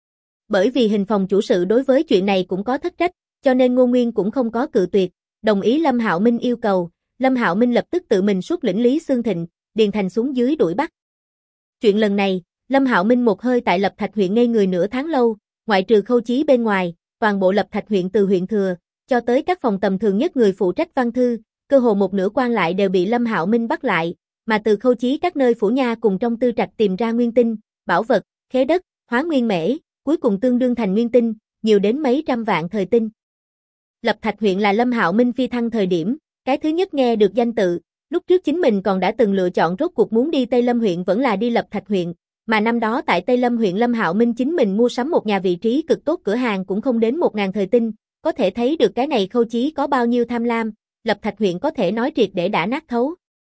[SPEAKER 1] Bởi vì hình phòng chủ sự đối với chuyện này cũng có thất trách, cho nên Ngô Nguyên cũng không có cự tuyệt, đồng ý Lâm Hạo Minh yêu cầu, Lâm Hạo Minh lập tức tự mình xuất lĩnh Lý Xương Thịnh, Điền Thành xuống dưới đuổi bắt. Chuyện lần này, Lâm Hạo Minh một hơi tại Lập Thạch huyện ngây người nửa tháng lâu, ngoại trừ Khâu Chí bên ngoài, toàn bộ Lập Thạch huyện từ huyện thừa, cho tới các phòng tầm thường nhất người phụ trách văn thư, cơ hồ một nửa quan lại đều bị Lâm Hạo Minh bắt lại, mà từ Khâu Chí các nơi phủ nha cùng trong tư trạch tìm ra nguyên tinh, bảo vật, khế đất, hóa nguyên mễ, cuối cùng tương đương thành nguyên tinh, nhiều đến mấy trăm vạn thời tinh. Lập Thạch huyện là Lâm Hạo Minh phi thăng thời điểm, cái thứ nhất nghe được danh tự, lúc trước chính mình còn đã từng lựa chọn rốt cuộc muốn đi Tây Lâm huyện vẫn là đi Lập Thạch huyện, mà năm đó tại Tây Lâm huyện Lâm Hạo Minh chính mình mua sắm một nhà vị trí cực tốt cửa hàng cũng không đến 1000 thời tinh, có thể thấy được cái này Khâu Chí có bao nhiêu tham lam, Lập Thạch huyện có thể nói triệt để đã nát thấu.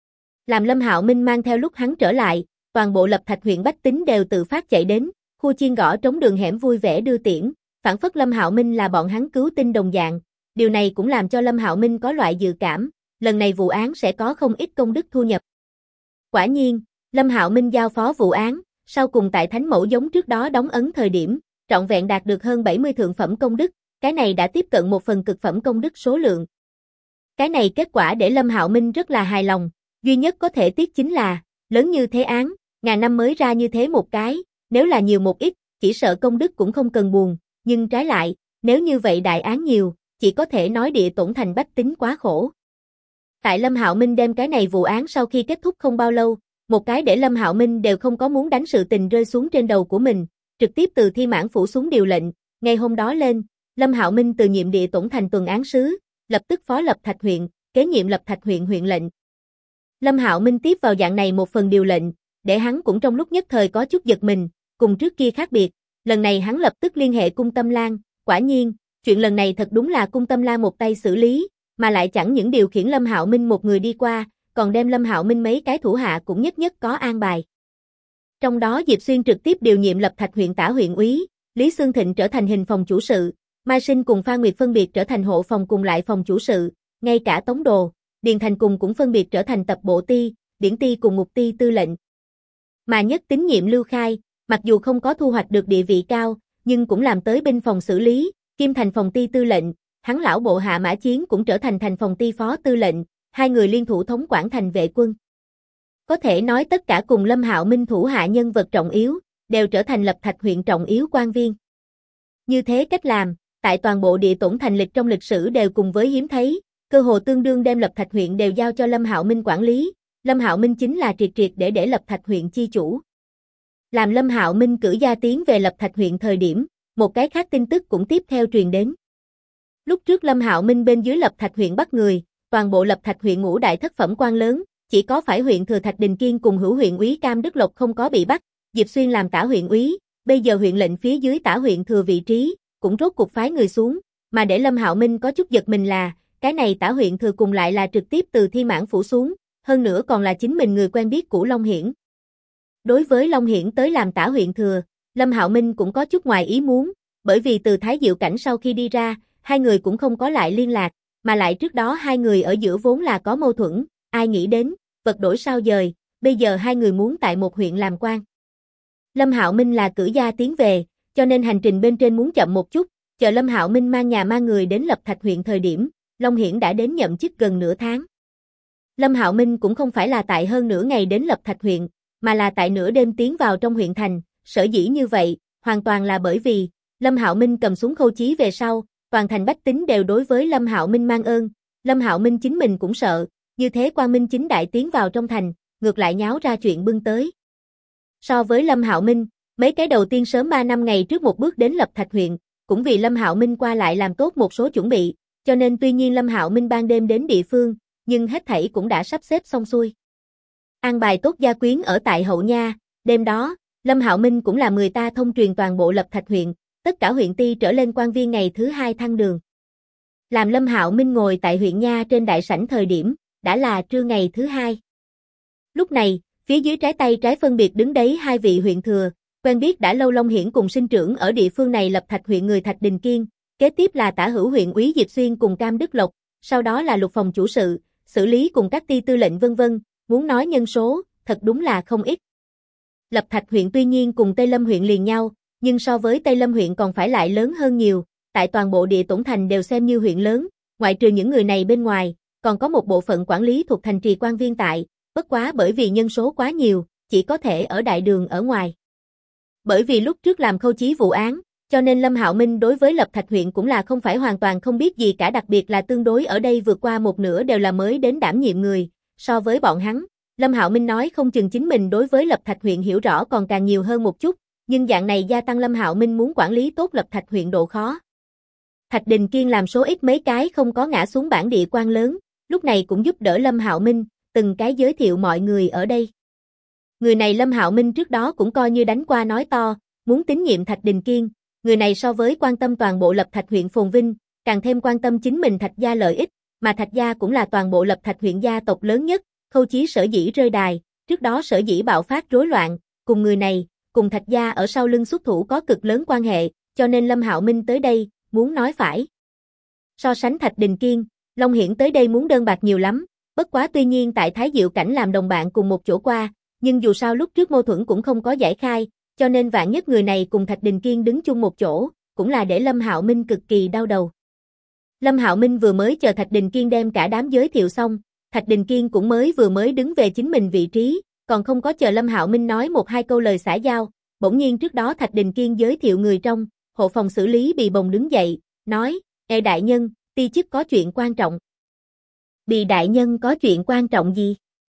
[SPEAKER 1] Làm Lâm Hạo Minh mang theo lúc hắn trở lại, toàn bộ Lập Thạch huyện bách tính đều tự phát chạy đến, khu chiên gõ trống đường hẻm vui vẻ đưa tiễn, phản phất Lâm Hạo Minh là bọn hắn cứu tinh đồng dạng, điều này cũng làm cho Lâm Hạo Minh có loại dự cảm, lần này vụ án sẽ có không ít công đức thu nhập. Quả nhiên, Lâm Hạo Minh giao phó vụ án, sau cùng tại Thánh Mẫu giống trước đó đóng ấn thời điểm, trọn vẹn đạt được hơn 70 thượng phẩm công đức, cái này đã tiếp cận một phần cực phẩm công đức số lượng. Cái này kết quả để Lâm Hạo Minh rất là hài lòng, duy nhất có thể tiếc chính là, lớn như thế án, ngàn năm mới ra như thế một cái, nếu là nhiều một ít, chỉ sợ công đức cũng không cần buồn, nhưng trái lại, nếu như vậy đại án nhiều, chỉ có thể nói địa tổn thành bách tính quá khổ. Tại Lâm Hạo Minh đem cái này vụ án sau khi kết thúc không bao lâu, một cái để Lâm Hạo Minh đều không có muốn đánh sự tình rơi xuống trên đầu của mình, trực tiếp từ Thi Mãn phủ xuống điều lệnh, ngày hôm đó lên, Lâm Hạo Minh từ nhiệm địa tổn thành tuần án sứ, lập tức phó lập Thạch huyện, kế nhiệm lập Thạch huyện huyện lệnh. Lâm Hạo Minh tiếp vào dạng này một phần điều lệnh, để hắn cũng trong lúc nhất thời có chút giật mình, cùng trước kia khác biệt, lần này hắn lập tức liên hệ Cung Tâm Lan, quả nhiên, chuyện lần này thật đúng là Cung Tâm Lan một tay xử lý, mà lại chẳng những điều khiển Lâm Hạo Minh một người đi qua, còn đem Lâm Hạo Minh mấy cái thủ hạ cũng nhất nhất có an bài. Trong đó Diệp Xuyên trực tiếp điều nhiệm lập Thạch huyện tả huyện úy, Lý Xương Thịnh trở thành hình phòng chủ sự, Mai Sinh cùng Phan Nguyệt phân biệt trở thành hộ phòng cùng lại phòng chủ sự, ngay cả Tống Đồ, Điền Thành cùng cũng phân biệt trở thành tập bộ ti, điển ti cùng mục ti tư lệnh. Mà nhất tín nhiệm Lưu Khai, mặc dù không có thu hoạch được địa vị cao, nhưng cũng làm tới binh phòng xử lý, kim thành phòng ti tư lệnh, hắn lão bộ hạ Mã Chiến cũng trở thành phòng ti phó tư lệnh, hai người liên thủ thống quản thành vệ quân. Có thể nói tất cả cùng Lâm Hạo Minh thủ hạ nhân vật trọng yếu, đều trở thành lập Thạch huyện trọng yếu quan viên. Như thế cách làm, tại toàn bộ địa tổn thành lịch trong lịch sử đều cùng với hiếm thấy, cơ hồ tương đương đem lập Thạch huyện đều giao cho Lâm Hạo Minh quản lý, Lâm Hạo Minh chính là triệt triệt để lập Thạch huyện chi chủ. Làm Lâm Hạo Minh cử gia tiến về lập Thạch huyện thời điểm, một cái khác tin tức cũng tiếp theo truyền đến. Lúc trước Lâm Hạo Minh bên dưới lập Thạch huyện bắt người, toàn bộ lập Thạch huyện ngũ đại thất phẩm quan lớn, chỉ có phải huyện thừa Thạch Đình Kiên cùng hữu huyện úy Cam Đức Lộc không có bị bắt, Diệp Xuyên làm tả huyện úy, bây giờ huyện lệnh phía dưới tả huyện thừa vị trí, cũng rốt cuộc phái người xuống, mà để Lâm Hạo Minh có chút giật mình là, cái này tả huyện thừa cùng lại là trực tiếp từ Thi Mãn phủ xuống, hơn nữa còn là chính mình người quen biết của Long Hiển. Đối với Long Hiển tới làm tả huyện thừa, Lâm Hạo Minh cũng có chút ngoài ý muốn, bởi vì từ Thái Diệu Cảnh sau khi đi ra, hai người cũng không có lại liên lạc, mà lại trước đó hai người ở giữa vốn là có mâu thuẫn, ai nghĩ đến, vật đổi sao dời, bây giờ hai người muốn tại một huyện làm quan. Lâm Hạo Minh là cử gia tiến về, cho nên hành trình bên trên muốn chậm một chút, chờ Lâm Hạo Minh mang nhà mang người đến lập Thạch huyện thời điểm, Long Hiển đã đến nhậm chức gần nửa tháng. Lâm Hạo Minh cũng không phải là tại hơn nửa ngày đến lập Thạch huyện, mà là tại nửa đêm tiến vào trong huyện thành, sở dĩ như vậy, hoàn toàn là bởi vì Lâm Hạo Minh cầm súng khâu chí về sau, toàn thành bách tính đều đối với Lâm Hạo Minh mang ơn, Lâm Hạo Minh chính mình cũng sợ, như thế quang minh chính đại tiến vào trong thành, ngược lại nháo ra chuyện bưng tới. So với Lâm Hạo Minh, mấy cái đầu tiên sớm 3 năm ngày trước một bước đến lập Thạch huyện, cũng vì Lâm Hạo Minh qua lại làm tốt một số chuẩn bị, cho nên tuy nhiên Lâm Hạo Minh ban đêm đến địa phương, nhưng hết thảy cũng đã sắp xếp xong xuôi. An bài tốt gia quyến ở tại Hậu Nha, đêm đó, Lâm Hạo Minh cũng làm người ta thông truyền toàn bộ lập Thạch huyện, tất cả huyện ti trở lên quan viên ngày thứ 2 thăng đường. Làm Lâm Hạo Minh ngồi tại huyện Nha trên đại sảnh thời điểm, đã là trưa ngày thứ 2. Lúc này, phía dưới trái tay trái phân biệt đứng đấy hai vị huyện thừa, quen biết đã lâu Long Hiển cùng sinh trưởng ở địa phương này lập Thạch huyện người Thạch Đình Kiên, kế tiếp là tả hữu huyện úy Diệp Xuyên cùng Cam Đức Lộc, sau đó là lục phòng chủ sự, xử lý cùng các ti tư lệnh vân vân, muốn nói nhân số, thật đúng là không ít. Lập Thạch huyện tuy nhiên cùng Tây Lâm huyện liền nhau, nhưng so với Tây Lâm huyện còn phải lại lớn hơn nhiều, tại toàn bộ địa tổn thành đều xem như huyện lớn, ngoại trừ những người này bên ngoài, còn có một bộ phận quản lý thuộc thành trì quan viên tại, bất quá bởi vì nhân số quá nhiều, chỉ có thể ở đại đường ở ngoài. Bởi vì lúc trước làm khâu chí vụ án, cho nên Lâm Hạo Minh đối với lập Thạch huyện cũng là không phải hoàn toàn không biết gì cả, đặc biệt là tương đối ở đây vượt qua một nửa đều là mới đến đảm nhiệm người, so với bọn hắn, Lâm Hạo Minh nói không chừng chính mình đối với lập Thạch huyện hiểu rõ còn càng nhiều hơn một chút, nhưng dạng này gia tăng Lâm Hạo Minh muốn quản lý tốt lập Thạch huyện độ khó. Thạch Đình Kiên làm số ít mấy cái không có ngã xuống bản địa quan lớn, lúc này cũng giúp đỡ Lâm Hạo Minh, từng cái giới thiệu mọi người ở đây. Người này Lâm Hạo Minh trước đó cũng coi như đánh qua nói to, muốn tín nhiệm Thạch Đình Kiên, người này so với quan tâm toàn bộ lập Thạch huyện phồn vinh, càng thêm quan tâm chính mình Thạch gia lợi ích, mà Thạch gia cũng là toàn bộ lập Thạch huyện gia tộc lớn nhất, khâu chí sở dĩ rơi đài, trước đó sở dĩ bạo phát rối loạn, cùng người này, cùng Thạch gia ở sau lưng xuất thủ có cực lớn quan hệ, cho nên Lâm Hạo Minh tới đây, muốn nói phải. So sánh Thạch Đình Kiên, Long Hiển tới đây muốn đơn bạc nhiều lắm, bất quá tuy nhiên tại Thái Diệu Cảnh làm đồng bạn cùng một chỗ qua, nhưng dù sao lúc trước mâu thuẫn cũng không có giải khai, cho nên vạn nhất người này cùng Thạch Đình Kiên đứng chung một chỗ, cũng là để Lâm Hạo Minh cực kỳ đau đầu. Lâm Hạo Minh vừa mới chờ Thạch Đình Kiên đem cả đám giới thiệu xong, Thạch Đình Kiên cũng vừa mới đứng về chính mình vị trí, còn không có chờ Lâm Hạo Minh nói một hai câu lời xã giao, bỗng nhiên trước đó Thạch Đình Kiên giới thiệu người trong, hộ phòng xử lý Bì Bồng đứng dậy, nói, Ê đại nhân, ti chức có chuyện quan trọng. Bì đại nhân có chuyện quan trọng gì?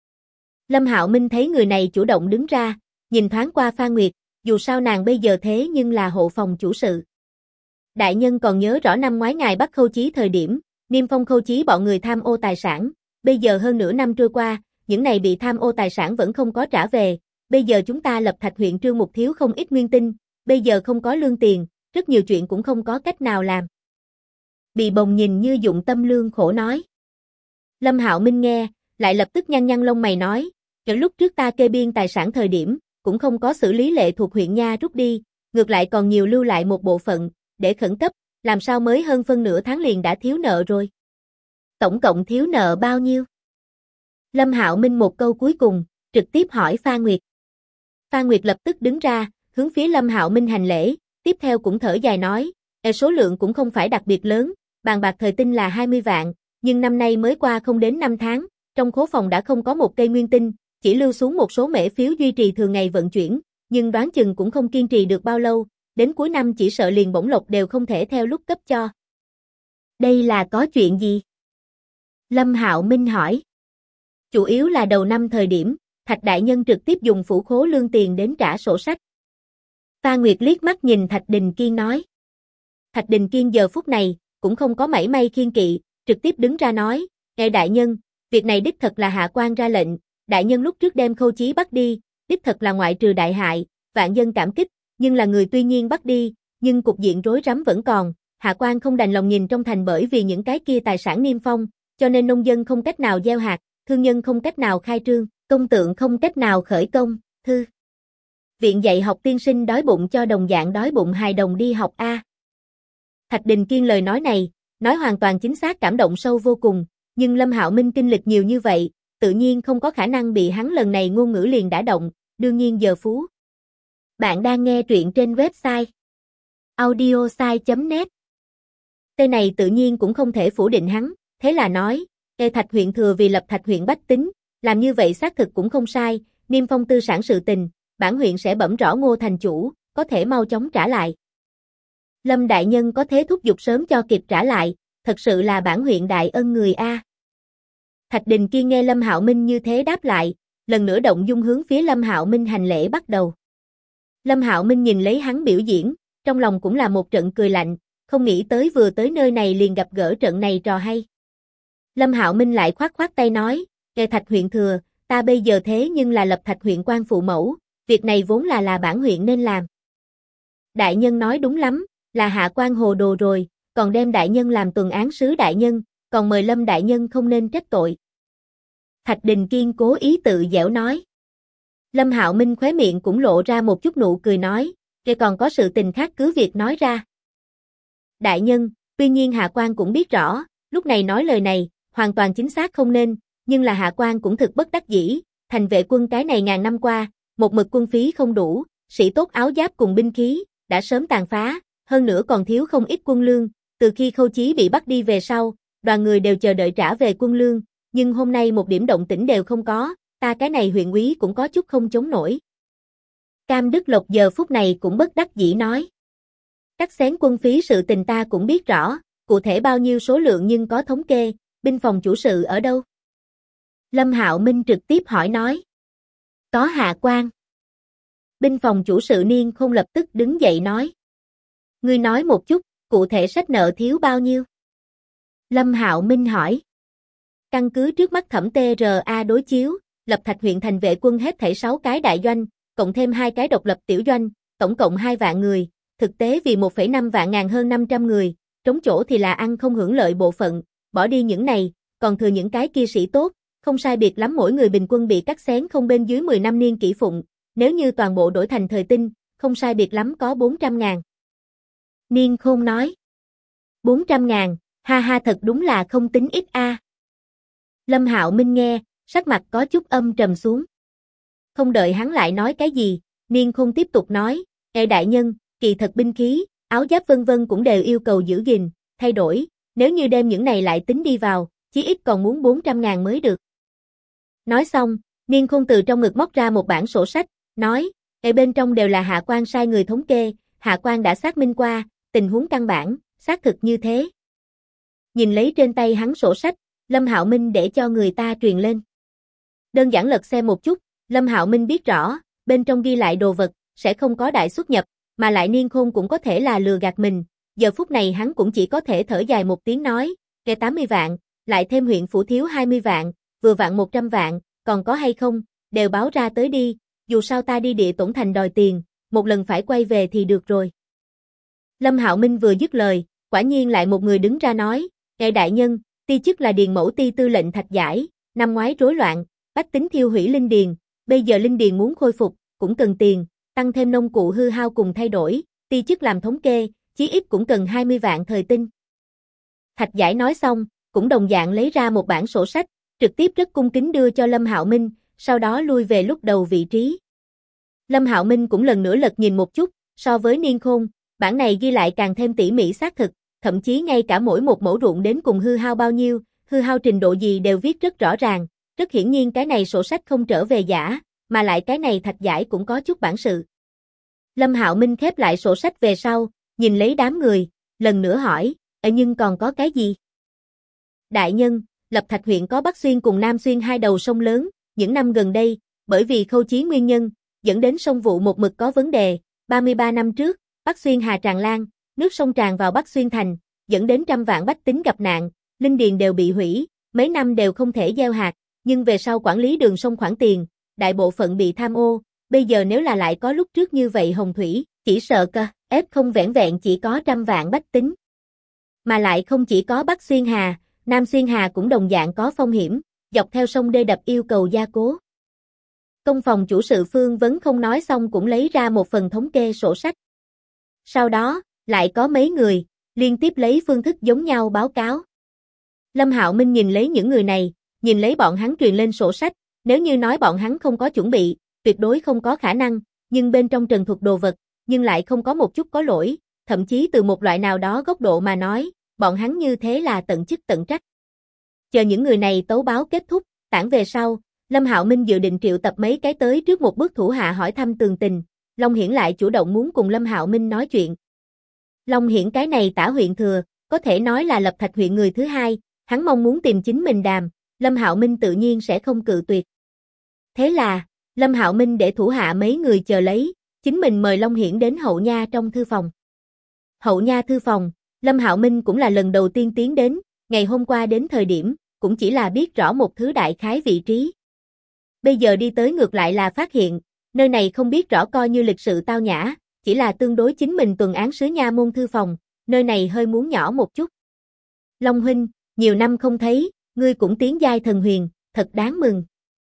[SPEAKER 1] Lâm Hạo Minh thấy người này chủ động đứng ra, nhìn thoáng qua Phan Nguyệt, dù sao nàng bây giờ thế nhưng là hộ phòng chủ sự. Đại nhân còn nhớ rõ năm ngoái ngài bắt Khâu Chí thời điểm, niêm phong Khâu Chí bọn người tham ô tài sản, bây giờ hơn nửa năm trôi qua, những này bị tham ô tài sản vẫn không có trả về, bây giờ chúng ta Lập Thạch huyện Trương Mục thiếu không ít nguyên tinh, bây giờ không có lương tiền, rất nhiều chuyện cũng không có cách nào làm. Bì Bồng nhìn như dụng tâm lương khổ nói. Lâm Hạo Minh nghe, lại lập tức nhăn nhăn lông mày nói, những lúc trước ta kê biên tài sản thời điểm, cũng không có xử lý lệ thuộc huyện nha rút đi, ngược lại còn nhiều lưu lại một bộ phận, để khẩn cấp, làm sao mới hơn phân nửa tháng liền đã thiếu nợ rồi. Tổng cộng thiếu nợ bao nhiêu? Lâm Hạo Minh một câu cuối cùng, trực tiếp hỏi Phan Nguyệt. Phan Nguyệt lập tức đứng ra, hướng phía Lâm Hạo Minh hành lễ, tiếp theo cũng thở dài nói, số lượng cũng không phải đặc biệt lớn, bàn bạc thời tinh là 20 vạn, nhưng năm nay mới qua không đến 5 tháng, trong khố phòng đã không có một cây nguyên tinh, chỉ lưu xuống một số mễ phiếu duy trì thường ngày vận chuyển, nhưng đoán chừng cũng không kiên trì được bao lâu, đến cuối năm chỉ sợ liền bổng lộc đều không thể theo lúc cấp cho. Đây là có chuyện gì? Lâm Hạo Minh hỏi. Chủ yếu là đầu năm thời điểm, Thạch đại nhân trực tiếp dùng phủ khố lương tiền đến trả sổ sách. Phan Nguyệt liếc mắt nhìn Thạch Đình Kiên nói. Thạch Đình Kiên giờ phút này, cũng không có mảy may kiêng kỵ, trực tiếp đứng ra nói, nghe đại nhân, việc này đích thật là hạ quan ra lệnh, đại nhân lúc trước đem Khâu Chí bắt đi, đích thật là ngoại trừ đại hại, vạn dân cảm kích, nhưng là người tuy nhiên bắt đi, nhưng cục diện rối rắm vẫn còn, hạ quan không đành lòng nhìn trong thành bởi vì những cái kia tài sản niêm phong, cho nên nông dân không cách nào gieo hạt, thương nhân không cách nào khai trương, công tượng không cách nào khởi công, thư viện dạy học tiên sinh đói bụng cho đồng dạng đói bụng hài đồng đi học a. Thạch Đình Kiên lời nói này, nói hoàn toàn chính xác cảm động sâu vô cùng, nhưng Lâm Hạo Minh kinh lịch nhiều như vậy, tự nhiên không có khả năng bị hắn lần này ngôn ngữ liền đả động, đương nhiên giờ phú. Bạn đang nghe truyện trên website audiosai.net. Tên này tự nhiên cũng không thể phủ định hắn, thế là nói, Thạch huyện thừa vì Lập Thạch huyện bách tính, làm như vậy xác thực cũng không sai, niêm phong tư sản sự tình, bản huyện sẽ bẩm rõ Ngô thành chủ, có thể mau chóng trả lại. Lâm đại nhân có thế thúc giục sớm cho kịp trả lại, thật sự là bản huyện đại ân người a. Thạch Đình Kiên nghe Lâm Hạo Minh như thế đáp lại, lần nữa động dung hướng phía Lâm Hạo Minh hành lễ bắt đầu. Lâm Hạo Minh nhìn lấy hắn biểu diễn, trong lòng cũng là một trận cười lạnh, không nghĩ tới vừa tới nơi này liền gặp gỡ trận này trò hay. Lâm Hạo Minh lại khoát khoát tay nói, nghe Thạch huyện thừa, ta bây giờ thế nhưng là Lập Thạch huyện quan phụ mẫu, việc này vốn là bản huyện nên làm. Đại nhân nói đúng lắm, là hạ quan hồ đồ rồi, còn đem đại nhân làm tuần án sứ đại nhân, còn mời Lâm đại nhân không nên trách tội. Thạch Đình Kiên cố ý tự giễu nói. Lâm Hạo Minh khóe miệng cũng lộ ra một chút nụ cười nói, kể còn có sự tình khác cứ việc nói ra. Đại nhân, tuy nhiên hạ quan cũng biết rõ, lúc này nói lời này, hoàn toàn chính xác không nên, nhưng là hạ quan cũng thực bất đắc dĩ, thành vệ quân cái này ngàn năm qua, một mực quân phí không đủ, sĩ tốt áo giáp cùng binh khí, đã sớm tàn phá, hơn nữa còn thiếu không ít quân lương, từ khi Khâu Chí bị bắt đi về sau, đoàn người đều chờ đợi trả về quân lương, nhưng hôm nay một điểm động tĩnh đều không có, ta cái này huyện úy cũng có chút không chống nổi. Cam Đức Lộc giờ phút này cũng bất đắc dĩ nói. Cắt xén quân phí sự tình ta cũng biết rõ, cụ thể bao nhiêu số lượng nhưng có thống kê, binh phòng chủ sự ở đâu? Lâm Hạo Minh trực tiếp hỏi nói. Có hạ quan. Binh phòng chủ sự Niên Khôn lập tức đứng dậy nói. Ngươi nói một chút, cụ thể sách nợ thiếu bao nhiêu? Lâm Hạo Minh hỏi. Căn cứ trước mắt thẩm TRA đối chiếu, Lập Thạch huyện thành vệ quân hết thảy 6 cái đại doanh, cộng thêm 2 cái độc lập tiểu doanh, tổng cộng 2 vạn người, thực tế vì 1,5 vạn ngàn hơn 500 người, trống chỗ thì là ăn không hưởng lợi bộ phận, bỏ đi những này, còn thừa những cái kia sĩ tốt, không sai biệt lắm mỗi người bình quân bị cắt xén không bên dưới 10 năm niên kỷ phụng, nếu như toàn bộ đổi thành thời tinh, không sai biệt lắm có 400.000. Niên Khôn nói. 400.000, ha ha thật đúng là không tính ít a. Lâm Hạo Minh nghe, sắc mặt có chút âm trầm xuống. Không đợi hắn lại nói cái gì, Niên Khôn tiếp tục nói, đại nhân, kỳ thật binh khí, áo giáp vân vân cũng đều yêu cầu giữ gìn, thay đổi, nếu như đem những này lại tính đi vào, chí ít còn muốn 400.000 mới được. Nói xong, Niên Khôn từ trong ngực móc ra một bản sổ sách, nói, bên trong đều là hạ quan sai người thống kê, hạ quan đã xác minh qua, tình huống căn bản, xác thực như thế. Nhìn lấy trên tay hắn sổ sách, Lâm Hạo Minh để cho người ta truyền lên. Đơn giản lật xem một chút, Lâm Hạo Minh biết rõ, bên trong ghi lại đồ vật, sẽ không có đại xuất nhập, mà lại Niên Khôn cũng có thể là lừa gạt mình. Giờ phút này hắn cũng chỉ có thể thở dài một tiếng nói, kê 80 vạn, lại thêm huyện phủ thiếu 20 vạn, vừa vặn 100 vạn, còn có hay không, đều báo ra tới đi, dù sao ta đi Địa Tổn Thành đòi tiền, một lần phải quay về thì được rồi. Lâm Hạo Minh vừa dứt lời, quả nhiên lại một người đứng ra nói, ngài đại nhân, ti chức là Điền Mẫu Ti tư lệnh Thạch Giải, năm ngoái rối loạn, bách tính thiêu hủy linh điền, bây giờ linh điền muốn khôi phục, cũng cần tiền, tăng thêm nông cụ hư hao cùng thay đổi, ti chức làm thống kê, chí ít cũng cần 20 vạn thời tinh. Thạch Giải nói xong, cũng đồng dạng lấy ra một bản sổ sách, trực tiếp rất cung kính đưa cho Lâm Hạo Minh, sau đó lui về lúc đầu vị trí. Lâm Hạo Minh cũng lần nữa lật nhìn một chút, so với Niên Khôn, bản này ghi lại càng thêm tỉ mỉ xác thực, thậm chí ngay cả mỗi một mẫu ruộng đến cùng hư hao bao nhiêu, hư hao trình độ gì đều viết rất rõ ràng, rất hiển nhiên cái này sổ sách không trở về giả, mà lại cái này Thạch Giải cũng có chút bản sự. Lâm Hạo Minh khép lại sổ sách về sau, nhìn lấy đám người, lần nữa hỏi, nhưng còn có cái gì? Đại nhân, Lập Thạch huyện có Bắc Xuyên cùng Nam Xuyên hai đầu sông lớn, những năm gần đây, bởi vì khâu chí nguyên nhân, dẫn đến sông vụ một mực có vấn đề, 33 năm trước, Bắc Xuyên Hà tràn lan, nước sông tràn vào Bắc Xuyên thành, dẫn đến trăm vạn bách tính gặp nạn, linh điền đều bị hủy, mấy năm đều không thể gieo hạt, nhưng về sau quản lý đường sông khoản tiền, đại bộ phận bị tham ô, bây giờ nếu là lại có lúc trước như vậy hồng thủy, chỉ sợ ép không vẻn vẹn chỉ có trăm vạn bách tính. Mà lại không chỉ có Bắc Xuyên Hà, Nam Xuyên Hà cũng đồng dạng có phong hiểm, dọc theo sông đê đập yêu cầu gia cố. Công phòng chủ sự Phương Vấn không nói xong cũng lấy ra một phần thống kê sổ sách. Sau đó, lại có mấy người, liên tiếp lấy phương thức giống nhau báo cáo. Lâm Hạo Minh nhìn lấy những người này, nhìn lấy bọn hắn truyền lên sổ sách, nếu như nói bọn hắn không có chuẩn bị, tuyệt đối không có khả năng, nhưng bên trong trần thuật đồ vật, nhưng lại không có một chút có lỗi, thậm chí từ một loại nào đó góc độ mà nói, bọn hắn như thế là tận chức tận trách. Chờ những người này tấu báo kết thúc, tản về sau, Lâm Hạo Minh dự định triệu tập mấy cái tới trước một bước thủ hạ hỏi thăm tường tình, Long Hiển lại chủ động muốn cùng Lâm Hạo Minh nói chuyện. Long Hiển cái này tả huyện thừa, có thể nói là Lập Thạch huyện người thứ hai, hắn mong muốn tìm chính mình đàm, Lâm Hạo Minh tự nhiên sẽ không cự tuyệt. Thế là, Lâm Hạo Minh để thủ hạ mấy người chờ lấy, chính mình mời Long Hiển đến Hậu Nha trong thư phòng. Hậu Nha thư phòng, Lâm Hạo Minh cũng là lần đầu tiên tiến đến, ngày hôm qua đến thời điểm, cũng chỉ là biết rõ một thứ đại khái vị trí. Bây giờ đi tới ngược lại là phát hiện, nơi này không biết rõ coi như lịch sự tao nhã, chỉ là tương đối chính mình tuần án sứ nha môn thư phòng, nơi này hơi muốn nhỏ một chút. Long huynh, nhiều năm không thấy, ngươi cũng tiến giai thần huyền, thật đáng mừng.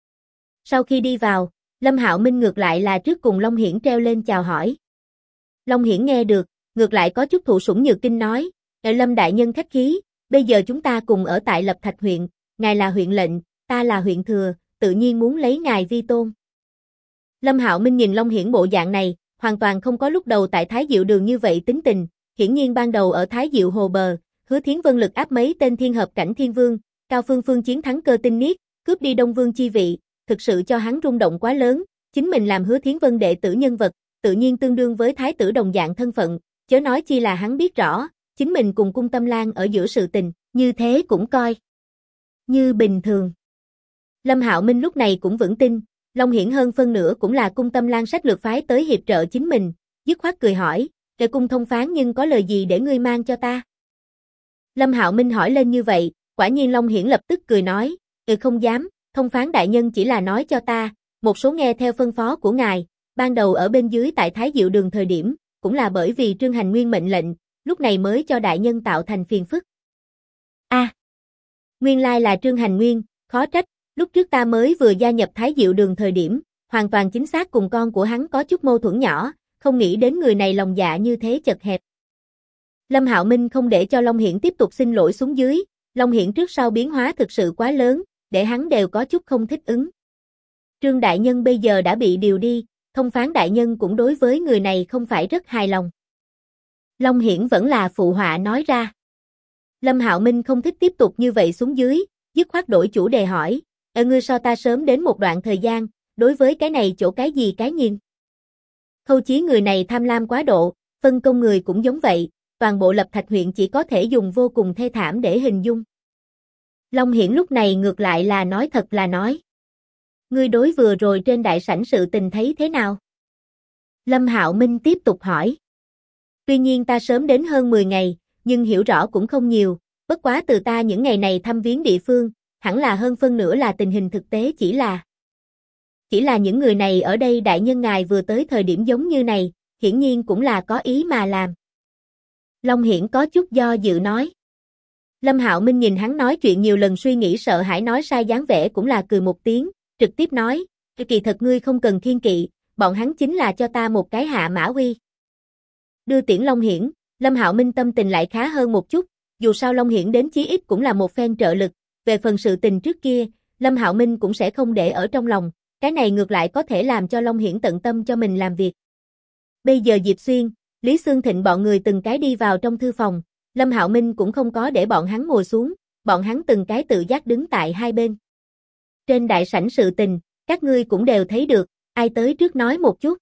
[SPEAKER 1] Sau khi đi vào, Lâm Hạo Minh ngược lại là trước cùng Long Hiển treo lên chào hỏi. Long Hiển nghe được, ngược lại có chút thụ sủng nhược kinh nói, Lâm đại nhân khách khí, bây giờ chúng ta cùng ở tại Lập Thạch huyện, ngài là huyện lệnh, ta là huyện thừa, tự nhiên muốn lấy ngài vi tôn. Lâm Hạo Minh nhìn Long Hiển bộ dạng này, hoàn toàn không có lúc đầu tại Thái Diệu Đường như vậy tính tình, hiển nhiên ban đầu ở Thái Diệu Hồ bờ, Hứa Thiến Vân lực áp mấy tên thiên hợp cảnh thiên vương, Cao Phương Phương chiến thắng Cơ Tinh Niết, cướp đi Đông Vương chi vị, thực sự cho hắn rung động quá lớn, chính mình làm Hứa Thiến Vân đệ tử nhân vật, tự nhiên tương đương với thái tử đồng dạng thân phận, chớ nói chi là hắn biết rõ, chính mình cùng Cung Tâm Lan ở giữa sự tình, như thế cũng coi như bình thường. Lâm Hạo Minh lúc này cũng vững tin, Long Hiển hơn phân nửa cũng là Cung Tâm Lan sách lược phái tới hiệp trợ chính mình, dứt khoát cười hỏi, "Kẻ Cung thông phán nhưng có lời gì để ngươi mang cho ta?" Lâm Hạo Minh hỏi lên như vậy, quả nhiên Long Hiển lập tức cười nói, không dám, thông phán đại nhân chỉ là nói cho ta, một số nghe theo phân phó của ngài, ban đầu ở bên dưới tại Thái Diệu Đường thời điểm, cũng là bởi vì Trương Hành Nguyên mệnh lệnh, lúc này mới cho đại nhân tạo thành phiền phức." Nguyên lai là Trương Hành Nguyên, khó trách, lúc trước ta mới vừa gia nhập Thái Diệu Đường thời điểm, hoàn toàn chính xác cùng con của hắn có chút mâu thuẫn nhỏ, không nghĩ đến người này lòng dạ như thế chật hẹp. Lâm Hạo Minh không để cho Long Hiển tiếp tục xin lỗi xuống dưới, Long Hiển trước sau biến hóa thực sự quá lớn, để hắn đều có chút không thích ứng. Trương đại nhân bây giờ đã bị điều đi, thông phán đại nhân cũng đối với người này không phải rất hài lòng. Long Hiển vẫn là phụ họa nói ra. Lâm Hạo Minh không thích tiếp tục như vậy xuống dưới, dứt khoát đổi chủ đề hỏi, ngươi so ta sớm đến một đoạn thời gian, đối với cái này chỗ cái gì cái nhìn? Khâu Chí người này tham lam quá độ, phân công người cũng giống vậy, toàn bộ Lập Thạch huyện chỉ có thể dùng vô cùng thê thảm để hình dung. Long Hiển lúc này ngược lại là nói thật là nói. Ngươi đối vừa rồi trên đại sảnh sự tình thấy thế nào? Lâm Hạo Minh tiếp tục hỏi. Tuy nhiên ta sớm đến hơn 10 ngày, nhưng hiểu rõ cũng không nhiều, bất quá từ ta những ngày này thăm viếng địa phương, hẳn là hơn phân nửa là tình hình thực tế chỉ là những người này ở đây đại nhân ngài vừa tới thời điểm giống như này, hiển nhiên cũng là có ý mà làm. Long Hiển có chút do dự nói. Lâm Hạo Minh nhìn hắn nói chuyện nhiều lần suy nghĩ sợ hãi nói sai dáng vẻ cũng là cười một tiếng, trực tiếp nói, kỳ thật ngươi không cần kiêng kỵ, bọn hắn chính là cho ta một cái hạ mã uy. Đưa tiễn Long Hiển, Lâm Hạo Minh tâm tình lại khá hơn một chút, dù sao Long Hiển đến chí ít cũng là một phen trợ lực, về phần sự tình trước kia, Lâm Hạo Minh cũng sẽ không để ở trong lòng, cái này ngược lại có thể làm cho Long Hiển tận tâm cho mình làm việc. Bây giờ Diệp Xuyên, Lý Xương Thịnh bọn người từng cái đi vào trong thư phòng, Lâm Hạo Minh cũng không có để bọn hắn ngồi xuống, bọn hắn từng cái tự giác đứng tại hai bên. Trên đại sảnh sự tình, các ngươi cũng đều thấy được, ai tới trước nói một chút.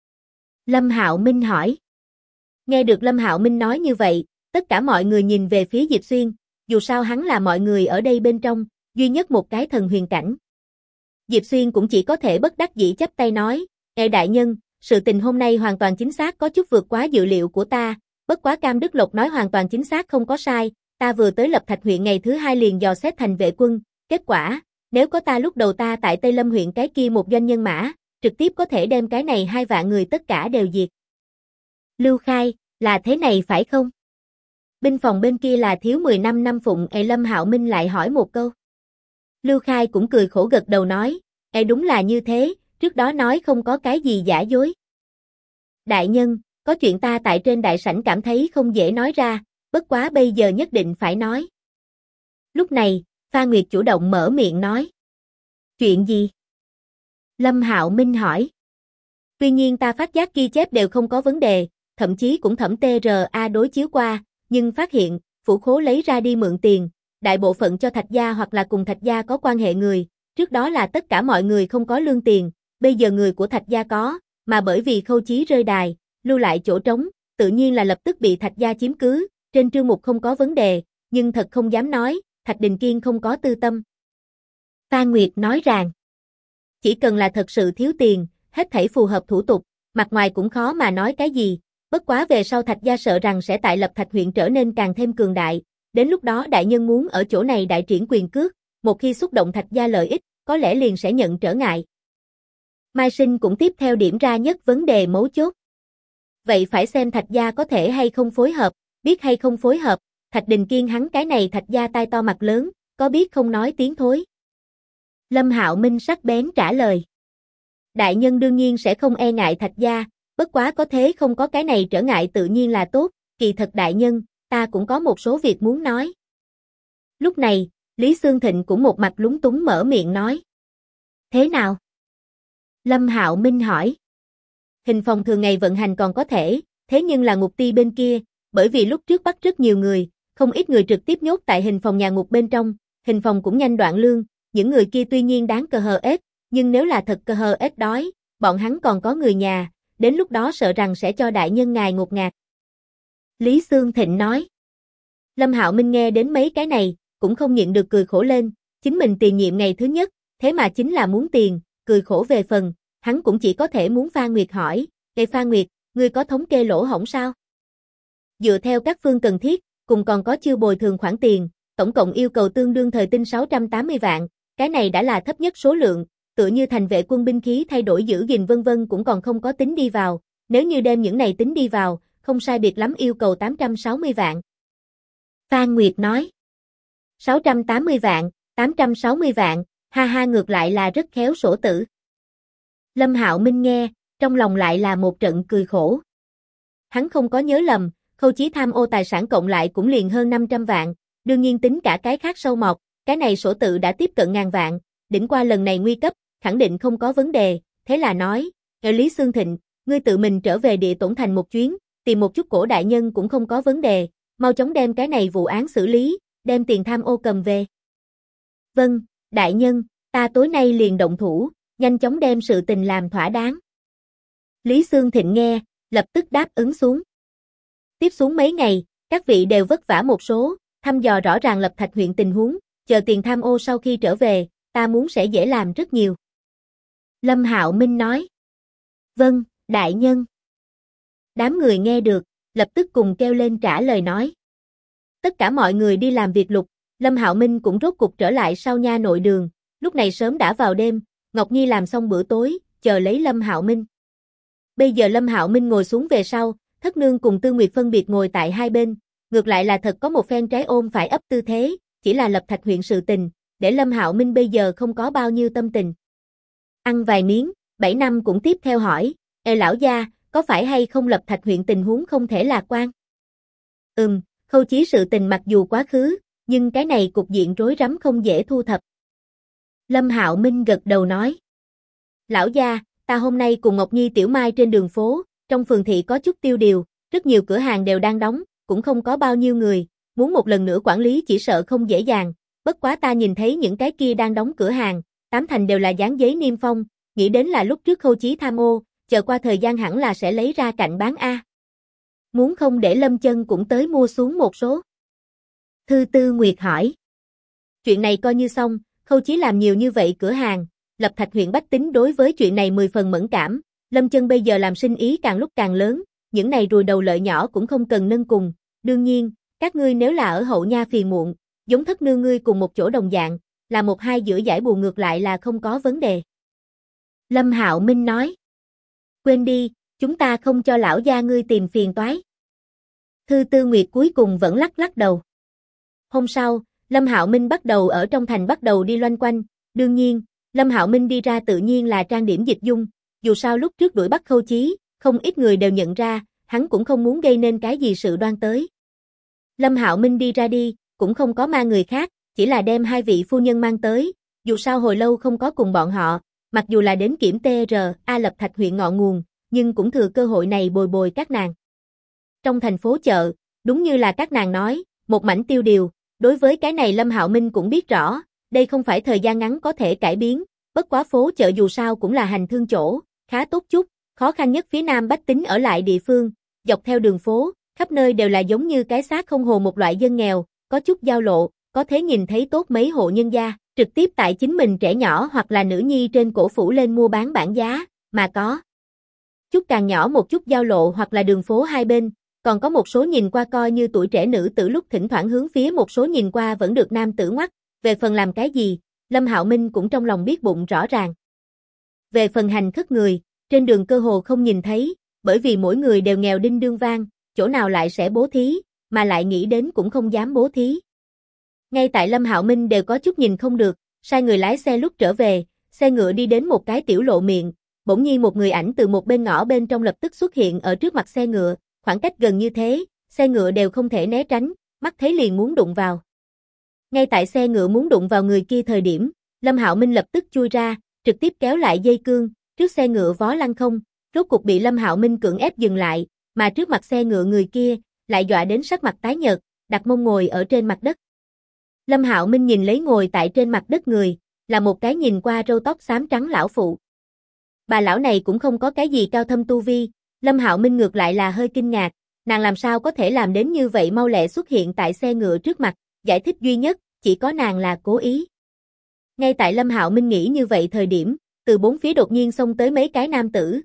[SPEAKER 1] Lâm Hạo Minh hỏi. Nghe được Lâm Hạo Minh nói như vậy, tất cả mọi người nhìn về phía Diệp Xuyên, dù sao hắn là mọi người ở đây bên trong, duy nhất một cái thần huyền cảnh. Diệp Xuyên cũng chỉ có thể bất đắc dĩ chắp tay nói, đại nhân, sự tình hôm nay hoàn toàn chính xác có chút vượt quá dự liệu của ta, bất quá Cam Đức Lộc nói hoàn toàn chính xác không có sai, ta vừa tới Lập Thạch huyện ngày thứ 2 liền dò xét thành vệ quân, kết quả, nếu có ta lúc đầu ta tại Tây Lâm huyện cái kia một doanh nhân mã, trực tiếp có thể đem cái này 2 vạn người tất cả đều diệt. Lưu Khai, là thế này phải không? Binh phòng bên kia là thiếu 10 năm phụng, Lâm Hạo Minh lại hỏi một câu. Lưu Khai cũng cười khổ gật đầu nói, đúng là như thế, trước đó nói không có cái gì giả dối. Đại nhân, có chuyện ta tại trên đại sảnh cảm thấy không dễ nói ra, bất quá bây giờ nhất định phải nói. Lúc này, Phan Nguyệt chủ động mở miệng nói. Chuyện gì? Lâm Hạo Minh hỏi. Tuy nhiên ta phát giác ghi chép đều không có vấn đề, thậm chí cũng thẩm TRA đối chiếu qua, nhưng phát hiện, phủ khố lấy ra đi mượn tiền, đại bộ phận cho Thạch gia hoặc là cùng Thạch gia có quan hệ người, trước đó là tất cả mọi người không có lương tiền, bây giờ người của Thạch gia có, mà bởi vì Khâu Chí rơi đài, lưu lại chỗ trống, tự nhiên là lập tức bị Thạch gia chiếm cứ, trên trương mục không có vấn đề, nhưng thật không dám nói, Thạch Đình Kiên không có tư tâm. Phan Nguyệt nói rằng, chỉ cần là thật sự thiếu tiền, hết thảy phù hợp thủ tục, mặt ngoài cũng khó mà nói cái gì, bất quá về sau Thạch gia sợ rằng sẽ tại Lập Thạch huyện trở nên càng thêm cường đại, đến lúc đó đại nhân muốn ở chỗ này đại triển quyền cước, một khi xúc động Thạch gia lợi ích, có lẽ liền sẽ nhận trở ngại. Mai Sinh cũng tiếp theo điểm ra nhất vấn đề mấu chốt. Vậy phải xem Thạch gia có thể hay không phối hợp, biết hay không phối hợp, Thạch Đình Kiên hắn cái này Thạch gia tai to mặt lớn, có biết không nói tiếng thối. Lâm Hạo Minh sắc bén trả lời. Đại nhân đương nhiên sẽ không e ngại Thạch gia, bất quá có thế không có cái này trở ngại tự nhiên là tốt, kỳ thật đại nhân, ta cũng có một số việc muốn nói. Lúc này, Lý Xương Thịnh cũng một mặt lúng túng mở miệng nói. Thế nào? Lâm Hạo Minh hỏi. Hình phòng thường ngày vận hành còn có thể, thế nhưng là ngục ti bên kia, bởi vì lúc trước bắt rất nhiều người, không ít người trực tiếp nhốt tại hình phòng nhà ngục bên trong, hình phòng cũng nhanh đoạn lương, những người kia tuy nhiên đáng cờ hờ ết, nhưng nếu là thật cờ hờ ết đói, bọn hắn còn có người nhà, đến lúc đó sợ rằng sẽ cho đại nhân ngài ngột ngạt. Lý Xương Thịnh nói. Lâm Hạo Minh nghe đến mấy cái này, cũng không nhịn được cười khổ lên, chính mình tiền nhiệm ngày thứ nhất, thế mà chính là muốn tiền, cười khổ về phần, hắn cũng chỉ có thể muốn Phan Nguyệt hỏi, Phan Nguyệt, ngươi có thống kê lỗ hổng sao? Dựa theo các phương cần thiết, cùng còn có chưa bồi thường khoản tiền, tổng cộng yêu cầu tương đương thời tinh 680 vạn, cái này đã là thấp nhất số lượng, tựa như thành vệ quân binh khí thay đổi giữ gìn vân vân cũng còn không có tính đi vào, nếu như đem những này tính đi vào, không sai biệt lắm yêu cầu 860 vạn. Phan Nguyệt nói, 680 vạn, 860 vạn, ha ha ngược lại là rất khéo sổ tử. Lâm Hạo Minh nghe, trong lòng lại là một trận cười khổ. Hắn không có nhớ lầm, Khâu Chí tham ô tài sản cộng lại cũng liền hơn 500 vạn, đương nhiên tính cả cái khác sâu mọt, cái này sổ tự đã tiếp cận ngàn vạn, đỉnh qua lần này nguy cấp, khẳng định không có vấn đề, thế là nói, Lý Xương Thịnh, ngươi tự mình trở về địa tổn thành một chuyến, tìm một chút cổ đại nhân cũng không có vấn đề, mau chóng đem cái này vụ án xử lý, đem tiền tham ô cầm về. Vâng, đại nhân, ta tối nay liền động thủ, nhanh chóng đem sự tình làm thỏa đáng. Lý Xương Thịnh nghe, lập tức đáp ứng xuống. Tiếp xuống mấy ngày, các vị đều vất vả một số, thăm dò rõ ràng Lập Thạch huyện tình huống, chờ tiền tham ô sau khi trở về, ta muốn sẽ dễ làm rất nhiều. Lâm Hạo Minh nói. Vâng, đại nhân. Đám người nghe được, lập tức cùng kêu lên trả lời nói. Tất cả mọi người đi làm việc lục, Lâm Hạo Minh cũng rốt cục trở lại sau nha nội đường, lúc này sớm đã vào đêm, Ngọc Nhi làm xong bữa tối, chờ lấy Lâm Hạo Minh. Bây giờ Lâm Hạo Minh ngồi xuống về sau, Thất Nương cùng Tư Nguyệt phân biệt ngồi tại hai bên, ngược lại là thật có một phen trái ôm phải ấp tư thế, chỉ là Lập Thạch huyện sự tình, để Lâm Hạo Minh bây giờ không có bao nhiêu tâm tình. Ăn vài miếng, 7 năm cũng tiếp theo hỏi, Ê lão gia, có phải hay không Lập Thạch huyện tình huống không thể lạc quan? Khâu Chí sự tình mặc dù quá khứ, nhưng cái này cục diện rối rắm không dễ thu thập. Lâm Hạo Minh gật đầu nói. Lão gia, ta hôm nay cùng Ngọc Nhi Tiểu Mai trên đường phố, trong phường thị có chút tiêu điều, rất nhiều cửa hàng đều đang đóng, cũng không có bao nhiêu người, muốn một lần nữa quản lý chỉ sợ không dễ dàng, bất quá ta nhìn thấy những cái kia đang đóng cửa hàng, 8 thành đều là dán giấy niêm phong, nghĩ đến là lúc trước Khâu Chí tham ô, chờ qua thời gian hẳn là sẽ lấy ra cạnh bán a. Muốn không để Lâm Chân cũng tới mua xuống một số? Thư Tư Nguyệt hỏi. Chuyện này coi như xong, Khâu Chí làm nhiều như vậy cửa hàng, Lập Thạch huyện bách tính đối với chuyện này 10 phần mẫn cảm, Lâm Chân bây giờ làm sinh ý càng lúc càng lớn, những này rùi đầu lợi nhỏ cũng không cần nâng cùng, đương nhiên, các ngươi nếu là ở Hậu Nha phiền muộn, giống Thất Nương ngươi cùng một chỗ đồng dạng, là một hai giữa giải bù ngược lại là không có vấn đề. Lâm Hạo Minh nói. Quên đi, chúng ta không cho lão gia ngươi tìm phiền toái. Thư Tư Nguyệt cuối cùng vẫn lắc lắc đầu. Hôm sau, Lâm Hạo Minh bắt đầu ở trong thành bắt đầu đi loanh quanh, đương nhiên, Lâm Hạo Minh đi ra tự nhiên là trang điểm dịch dung, dù sao lúc trước đuổi bắt Khâu Chí, không ít người đều nhận ra, hắn cũng không muốn gây nên cái gì sự đoan tới. Lâm Hạo Minh đi ra đi, cũng không có mang người khác, chỉ là đem hai vị phu nhân mang tới, dù sao hồi lâu không có cùng bọn họ, mặc dù là đến kiểm TRA Lập Thạch huyện ngọn nguồn, nhưng cũng thừa cơ hội này bồi bồi các nàng. Trong thành phố chợ, đúng như là các nàng nói, một mảnh tiêu điều, đối với cái này Lâm Hạo Minh cũng biết rõ, đây không phải thời gian ngắn có thể cải biến, bất quá phố chợ dù sao cũng là hành thương chỗ, khá tốt chút, khó khăn nhất phía nam bách tính ở lại địa phương, dọc theo đường phố, khắp nơi đều là giống như cái xác không hồn một loại dân nghèo, có chút giao lộ, có thể nhìn thấy tốt mấy hộ nhân gia, trực tiếp tại chính mình trẻ nhỏ hoặc là nữ nhi trên cổ phủ lên mua bán bản giá, mà có chút càng nhỏ một chút giao lộ hoặc là đường phố hai bên, còn có một số nhìn qua coi như tuổi trẻ nữ tử lúc thỉnh thoảng hướng phía một số nhìn qua vẫn được nam tử ngoắt, về phần làm cái gì, Lâm Hạo Minh cũng trong lòng biết bụng rõ ràng. Về phần hành khất người, trên đường cơ hồ không nhìn thấy, bởi vì mỗi người đều nghèo đinh đương vang, chỗ nào lại sẽ bố thí, mà lại nghĩ đến cũng không dám bố thí. Ngay tại Lâm Hạo Minh đều có chút nhìn không được, sai người lái xe lúc trở về, xe ngựa đi đến một cái tiểu lộ miệng, bỗng nhiên một người ảnh từ một bên ngõ bên trong lập tức xuất hiện ở trước mặt xe ngựa, khoảng cách gần như thế, xe ngựa đều không thể né tránh, mắt thấy liền muốn đụng vào. Ngay tại xe ngựa muốn đụng vào người kia thời điểm, Lâm Hạo Minh lập tức chui ra, trực tiếp kéo lại dây cương, trước xe ngựa vó lăn không, rốt cục bị Lâm Hạo Minh cưỡng ép dừng lại, mà trước mặt xe ngựa người kia, lại dọa đến sắc mặt tái nhợt, đặt mông ngồi ở trên mặt đất. Lâm Hạo Minh nhìn lấy ngồi tại trên mặt đất người, là một cái nhìn qua râu tóc xám trắng lão phụ. Bà lão này cũng không có cái gì cao thâm tu vi, Lâm Hạo Minh ngược lại là hơi kinh ngạc, nàng làm sao có thể làm đến như vậy mau lẹ xuất hiện tại xe ngựa trước mặt, giải thích duy nhất, chỉ có nàng là cố ý. Ngay tại Lâm Hạo Minh nghĩ như vậy thời điểm, từ bốn phía đột nhiên xông tới mấy cái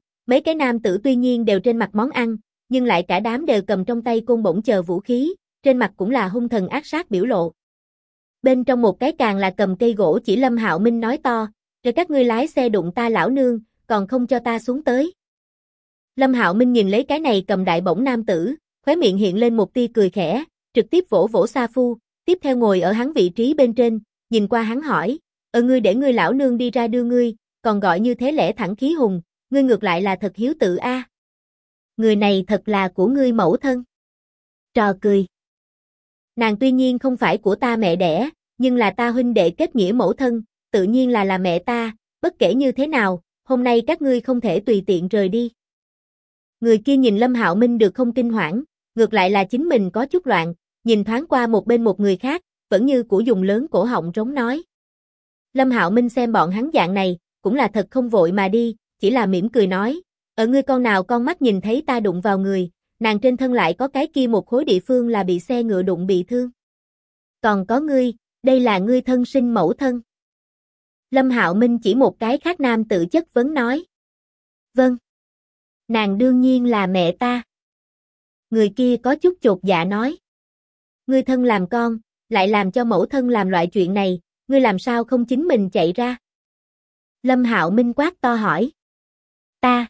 [SPEAKER 1] nam tử tuy nhiên đều trên mặt món ăn, nhưng lại cả đám đều cầm trong tay côn bổng chờ vũ khí, trên mặt cũng là hung thần ác sát biểu lộ. Bên trong một cái càng là cầm cây gỗ chỉ Lâm Hạo Minh nói to, rồi các ngươi lái xe đụng ta lão nương, còn không cho ta xuống tới. Lâm Hạo Minh nhìn lấy cái này cầm đại bổng nam tử, khóe miệng hiện lên một tia cười khẽ, trực tiếp vỗ vỗ Sa Phu, tiếp theo ngồi ở hắn vị trí bên trên, nhìn qua hắn hỏi, ngươi để ngươi lão nương đi ra đưa ngươi, còn gọi như thế lẽ thẳng khí hùng, ngươi ngược lại là thật hiếu tử a. Người này thật là của ngươi mẫu thân. Trò cười. Nàng tuy nhiên không phải của ta mẹ đẻ, nhưng là ta huynh đệ kết nghĩa mẫu thân, tự nhiên là mẹ ta, bất kể như thế nào, hôm nay các ngươi không thể tùy tiện rời đi. Người kia nhìn Lâm Hạo Minh được không kinh hoảng, ngược lại là chính mình có chút loạn, nhìn thoáng qua một bên một người khác, vẫn như của dùng lớn cổ họng rống nói. Lâm Hạo Minh xem bọn hắn dạng này, cũng là thật không vội mà đi, chỉ là mỉm cười nói, ở ngươi con nào con mắt nhìn thấy ta đụng vào người, nàng trên thân lại có cái kia một khối địa phương là bị xe ngựa đụng bị thương. Còn có ngươi, Đây là ngươi thân sinh mẫu thân. Lâm Hạo Minh chỉ một cái khác nam tự chất vấn nói. Vâng. Nàng đương nhiên là mẹ ta. Người kia có chút chột dạ nói. Ngươi thân làm con, lại làm cho mẫu thân làm loại chuyện này, ngươi làm sao không chính mình chạy ra? Lâm Hạo Minh quát to hỏi. Ta.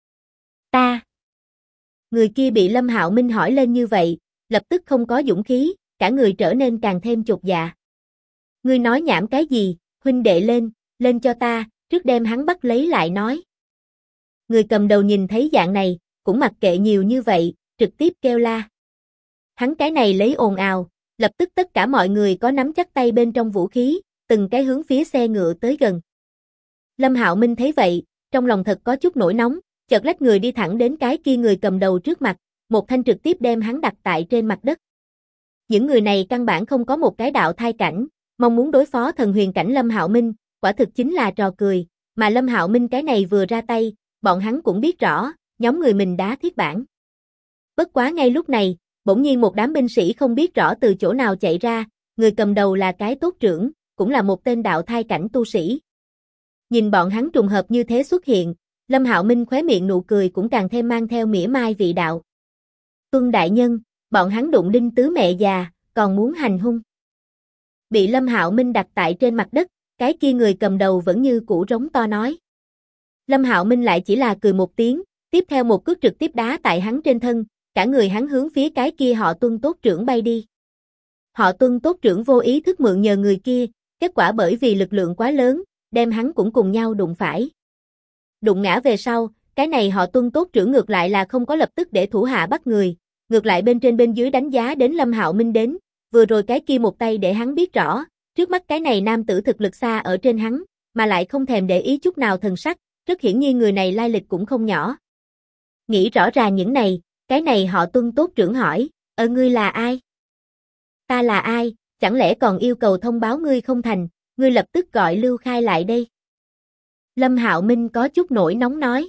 [SPEAKER 1] Người kia bị Lâm Hạo Minh hỏi lên như vậy, lập tức không có dũng khí, cả người trở nên càng thêm chột dạ. Ngươi nói nhảm cái gì, huynh đệ lên cho ta, trước đem hắn bắt lấy lại nói. Người cầm đầu nhìn thấy dạng này, cũng mặc kệ nhiều như vậy, trực tiếp kêu la. Hắn cái này lấy ồn ào, lập tức tất cả mọi người có nắm chắc tay bên trong vũ khí, từng cái hướng phía xe ngựa tới gần. Lâm Hạo Minh thấy vậy, trong lòng thật có chút nổi nóng, chợt lách người đi thẳng đến cái kia người cầm đầu trước mặt, một thanh trực tiếp đem hắn đặt tại trên mặt đất. Những người này căn bản không có một cái đạo thai cảnh, mong muốn đối phó thần huyền cảnh Lâm Hạo Minh, quả thực chính là trò cười, mà Lâm Hạo Minh cái này vừa ra tay, bọn hắn cũng biết rõ, nhóm người mình đá thiết bản. Bất quá ngay lúc này, bỗng nhiên một đám binh sĩ không biết rõ từ chỗ nào chạy ra, người cầm đầu là cái tốt trưởng, cũng là một tên đạo thai cảnh tu sĩ. Nhìn bọn hắn trùng hợp như thế xuất hiện, Lâm Hạo Minh khóe miệng nụ cười cũng càng thêm mang theo mỉa mai vị đạo. Tuân đại nhân, bọn hắn đụng đinh tứ mẹ già, còn muốn hành hung. Bị Lâm Hạo Minh đặt tại trên mặt đất, cái kia người cầm đầu vẫn như cũ rống to nói. Lâm Hạo Minh lại chỉ là cười một tiếng, tiếp theo một cước trực tiếp đá tại hắn trên thân, cả người hắn hướng phía cái kia họ Tuân tốt trưởng bay đi. Họ Tuân tốt trưởng vô ý thức mượn nhờ người kia, kết quả bởi vì lực lượng quá lớn, đem hắn cũng cùng nhau đụng phải. Đụng ngã về sau, cái này họ Tuân tốt trưởng ngược lại là không có lập tức để thủ hạ bắt người, ngược lại bên trên bên dưới đánh giá đến Lâm Hạo Minh đến, vừa rồi cái kia một tay để hắn biết rõ, trước mắt cái này nam tử thực lực xa ở trên hắn, mà lại không thèm để ý chút nào thần sắc, rất hiển nhiên người này lai lịch cũng không nhỏ. Nghĩ rõ ràng những này, cái này họ Tuân tốt trưởng hỏi, ngươi là ai? Ta là ai, chẳng lẽ còn yêu cầu thông báo ngươi không thành, ngươi lập tức gọi Lưu Khai lại đây. Lâm Hạo Minh có chút nổi nóng nói.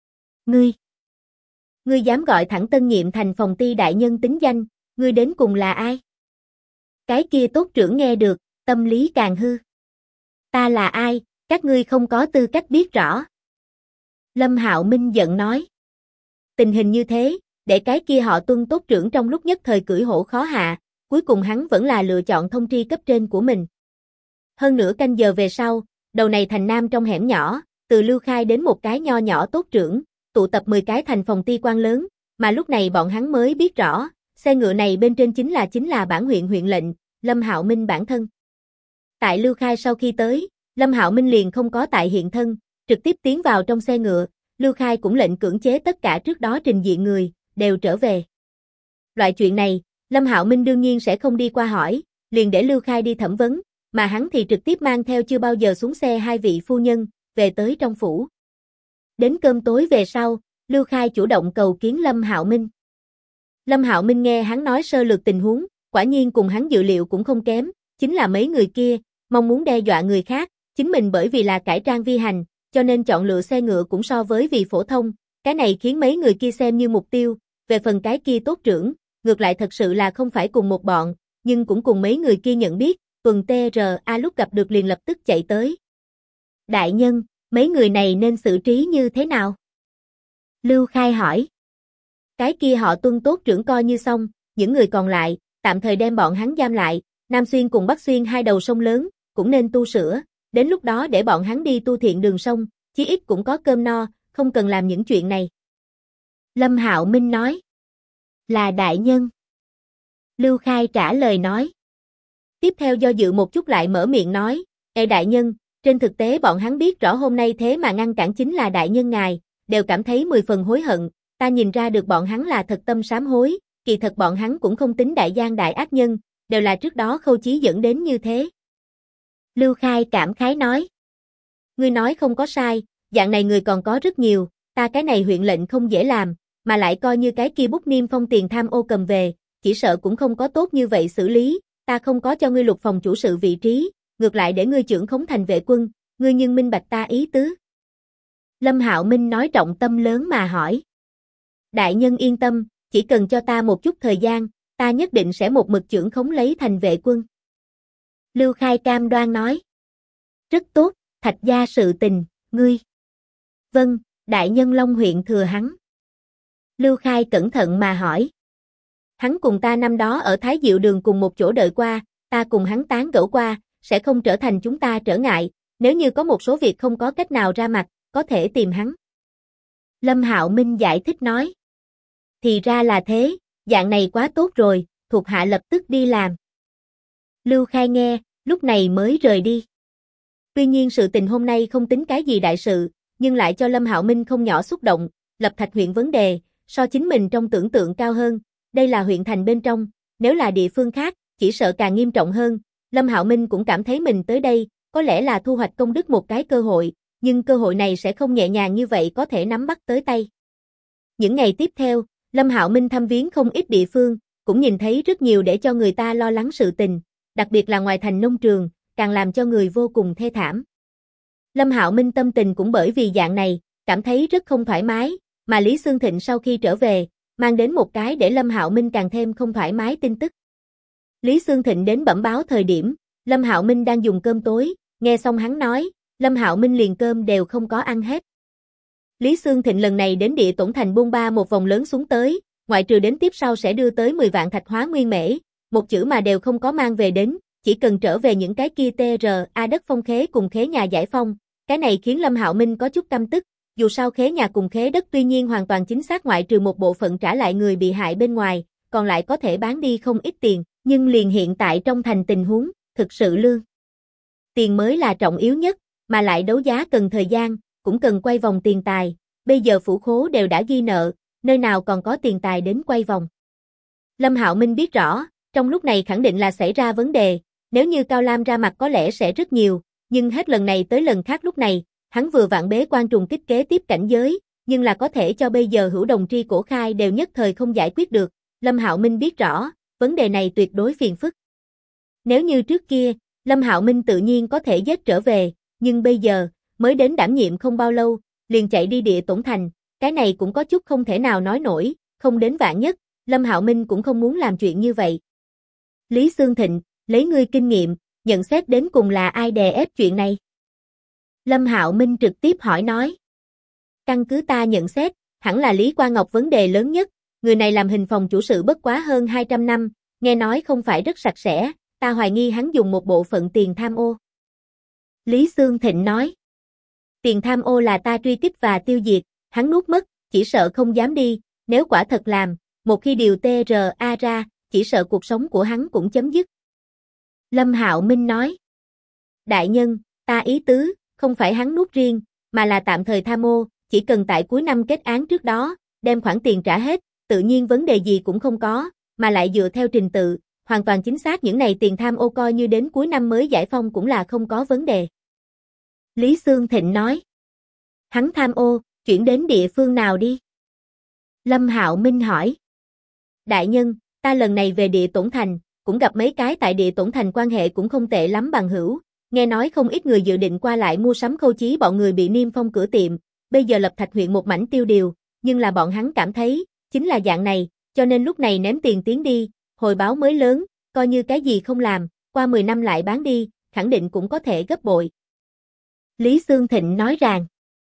[SPEAKER 1] Ngươi dám gọi thẳng Tân Nhiệm Thành phòng ty đại nhân tính danh, ngươi đến cùng là ai? Cái kia tốt trưởng nghe được, tâm lý càng hư. Ta là ai, các ngươi không có tư cách biết rõ. Lâm Hạo Minh giận nói. Tình hình như thế, để cái kia họ Tuân tốt trưởng trong lúc nhất thời cưỡi hổ khó hạ, cuối cùng hắn vẫn là lựa chọn thông tri cấp trên của mình. Hơn nửa canh giờ về sau, đầu này thành nam trong hẻm nhỏ, từ Lưu Khai đến một cái nho nhỏ tốt trưởng, tụ tập 10 cái thành phòng ty quan lớn, mà lúc này bọn hắn mới biết rõ, xe ngựa này bên trên chính là bản huyện lệnh, Lâm Hạo Minh bản thân. Tại Lưu Khai sau khi tới, Lâm Hạo Minh liền không có tại hiện thân, trực tiếp tiến vào trong xe ngựa, Lưu Khai cũng lệnh cưỡng chế tất cả trước đó trình diện người, đều trở về. Loại chuyện này, Lâm Hạo Minh đương nhiên sẽ không đi qua hỏi, liền để Lưu Khai đi thẩm vấn, mà hắn thì trực tiếp mang theo chưa bao giờ xuống xe hai vị phu nhân, về tới trong phủ. Đến cơm tối về sau, Lưu Khai chủ động cầu kiến Lâm Hạo Minh. Lâm Hạo Minh nghe hắn nói sơ lược tình huống, quả nhiên cùng hắn dự liệu cũng không kém, chính là mấy người kia, mong muốn đe dọa người khác, chính mình bởi vì là cải trang vi hành, cho nên chọn lựa xe ngựa cũng so với vì phổ thông, cái này khiến mấy người kia xem như mục tiêu, về phần cái kia tốt trưởng, ngược lại thật sự là không phải cùng một bọn, nhưng cũng cùng mấy người kia nhận biết, tuần TRA lúc gặp được liền lập tức chạy tới. Đại nhân, mấy người này nên xử trí như thế nào? Lưu Khai hỏi. Cái kia họ Tuân tốt trưởng coi như xong, những người còn lại, tạm thời đem bọn hắn giam lại, Nam Xuyên cùng Bắc Xuyên hai đầu sông lớn, cũng nên tu sửa, đến lúc đó để bọn hắn đi tu thiện đường sông, chí ít cũng có cơm no, không cần làm những chuyện này. Lâm Hạo Minh nói. Là đại nhân. Lưu Khai trả lời nói. Tiếp theo do dự một chút lại mở miệng nói, đại nhân, trên thực tế bọn hắn biết rõ hôm nay thế mà ngăn cản chính là đại nhân ngài, đều cảm thấy 10 phần hối hận, ta nhìn ra được bọn hắn là thật tâm sám hối, kỳ thật bọn hắn cũng không tính đại gian đại ác nhân, đều là trước đó Khâu Chí dẫn đến như thế. Lưu Khai cảm khái nói. Ngươi nói không có sai, dạng này người còn có rất nhiều, ta cái này huyện lệnh không dễ làm, mà lại coi như cái kia bút niêm phong tiền tham ô cầm về, chỉ sợ cũng không có tốt như vậy xử lý, ta không có cho ngươi Lục phòng chủ sự vị trí, ngược lại để ngươi trưởng khống thành vệ quân, ngươi nhưng minh bạch ta ý tứ. Lâm Hạo Minh nói trọng tâm lớn mà hỏi. Đại nhân yên tâm, chỉ cần cho ta một chút thời gian, ta nhất định sẽ một mực trưởng khống lấy thành vệ quân. Lưu Khai cam đoan nói. Rất tốt, Thạch gia sự tình, ngươi. Vâng, đại nhân Long huyện thừa hắn. Lưu Khai cẩn thận mà hỏi. Hắn cùng ta năm đó ở Thái Diệu Đường cùng một chỗ đợi qua, ta cùng hắn tán gẫu qua, sẽ không trở thành chúng ta trở ngại, nếu như có một số việc không có cách nào ra mặt, có thể tìm hắn. Lâm Hạo Minh giải thích nói. Thì ra là thế, dạng này quá tốt rồi, thuộc hạ lập tức đi làm. Lưu Khai nghe, lúc này mới rời đi. Tuy nhiên sự tình hôm nay không tính cái gì đại sự, nhưng lại cho Lâm Hạo Minh không nhỏ xúc động, Lập Thạch huyện vấn đề, so chính mình trong tưởng tượng cao hơn, đây là huyện thành bên trong, nếu là địa phương khác, chỉ sợ càng nghiêm trọng hơn, Lâm Hạo Minh cũng cảm thấy mình tới đây, có lẽ là thu hoạch công đức một cái cơ hội, nhưng cơ hội này sẽ không nhẹ nhàng như vậy có thể nắm bắt tới tay. Những ngày tiếp theo, Lâm Hạo Minh thăm viếng không ít địa phương, cũng nhìn thấy rất nhiều để cho người ta lo lắng sự tình, đặc biệt là ngoài thành nông trường, càng làm cho người vô cùng thê thảm. Lâm Hạo Minh tâm tình cũng bởi vì dạng này, cảm thấy rất không thoải mái, mà Lý Xương Thịnh sau khi trở về, mang đến một cái để Lâm Hạo Minh càng thêm không thoải mái tin tức. Lý Xương Thịnh đến bẩm báo thời điểm, Lâm Hạo Minh đang dùng cơm tối, nghe xong hắn nói, Lâm Hạo Minh liền cơm đều không có ăn hết. Lý Xương Thịnh lần này đến địa tổn thành bôn ba một vòng lớn xuống tới, ngoại trừ đến tiếp sau sẽ đưa tới 10 vạn thạch hóa nguyên mễ, một chữ mà đều không có mang về đến, chỉ cần trở về những cái kia TRA đất phong khế cùng khế nhà giải phong, cái này khiến Lâm Hạo Minh có chút căm tức, dù sao khế nhà cùng khế đất tuy nhiên hoàn toàn chính xác ngoại trừ một bộ phận trả lại người bị hại bên ngoài, còn lại có thể bán đi không ít tiền, nhưng liền hiện tại trong thành tình huống, thực sự lương. Tiền mới là trọng yếu nhất, mà lại đấu giá cần thời gian, cũng cần quay vòng tiền tài, bây giờ phủ khố đều đã ghi nợ, nơi nào còn có tiền tài đến quay vòng. Lâm Hạo Minh biết rõ, trong lúc này khẳng định là xảy ra vấn đề, nếu như Cao Lam ra mặt có lẽ sẽ rất nhiều, nhưng hết lần này tới lần khác lúc này, hắn vừa vặn bế quan trùng kích kế tiếp cảnh giới, nhưng là có thể cho bây giờ Hữu Đồng Tri Cổ Khai đều nhất thời không giải quyết được, Lâm Hạo Minh biết rõ, vấn đề này tuyệt đối phiền phức. Nếu như trước kia, Lâm Hạo Minh tự nhiên có thể giết trở về, nhưng bây giờ, mới đến đảm nhiệm không bao lâu, liền chạy đi địa tổn thành, cái này cũng có chút không thể nào nói nổi, không đến vạn nhất, Lâm Hạo Minh cũng không muốn làm chuyện như vậy. Lý Xương Thịnh, lấy ngươi kinh nghiệm, nhận xét đến cùng là ai đè ép chuyện này? Lâm Hạo Minh trực tiếp hỏi nói. Căn cứ ta nhận xét, hẳn là Lý Quang Ngọc vấn đề lớn nhất, người này làm hình phòng chủ sự bất quá hơn 200 năm, nghe nói không phải rất sạch sẽ, ta hoài nghi hắn dùng một bộ phận tiền tham ô. Lý Xương Thịnh nói. Tiền tham ô là ta truy kích và tiêu diệt, hắn nuốt mất, chỉ sợ không dám đi, nếu quả thật làm, một khi điều TRA ra, chỉ sợ cuộc sống của hắn cũng chấm dứt. Lâm Hạo Minh nói. Đại nhân, ta ý tứ, không phải hắn nuốt riêng, mà là tạm thời tham ô, chỉ cần tại cuối năm kết án trước đó, đem khoản tiền trả hết, tự nhiên vấn đề gì cũng không có, mà lại dựa theo trình tự, hoàn toàn chính xác những này tiền tham ô coi như đến cuối năm mới giải phong cũng là không có vấn đề. Lý Xương Thịnh nói. Hắn tham ô, chuyển đến địa phương nào đi? Lâm Hạo Minh hỏi. Đại nhân, ta lần này về địa tổn thành, cũng gặp mấy cái tại địa tổn thành quan hệ cũng không tệ lắm bằng hữu, nghe nói không ít người dự định qua lại mua sắm Khâu Chí bọn người bị niêm phong cửa tiệm, bây giờ Lập Thạch huyện một mảnh tiêu điều, nhưng là bọn hắn cảm thấy, chính là dạng này, cho nên lúc này ném tiền tiến đi, hồi báo mới lớn, coi như cái gì không làm, qua 10 năm lại bán đi, khẳng định cũng có thể gấp bội. Lý Xương Thịnh nói rằng,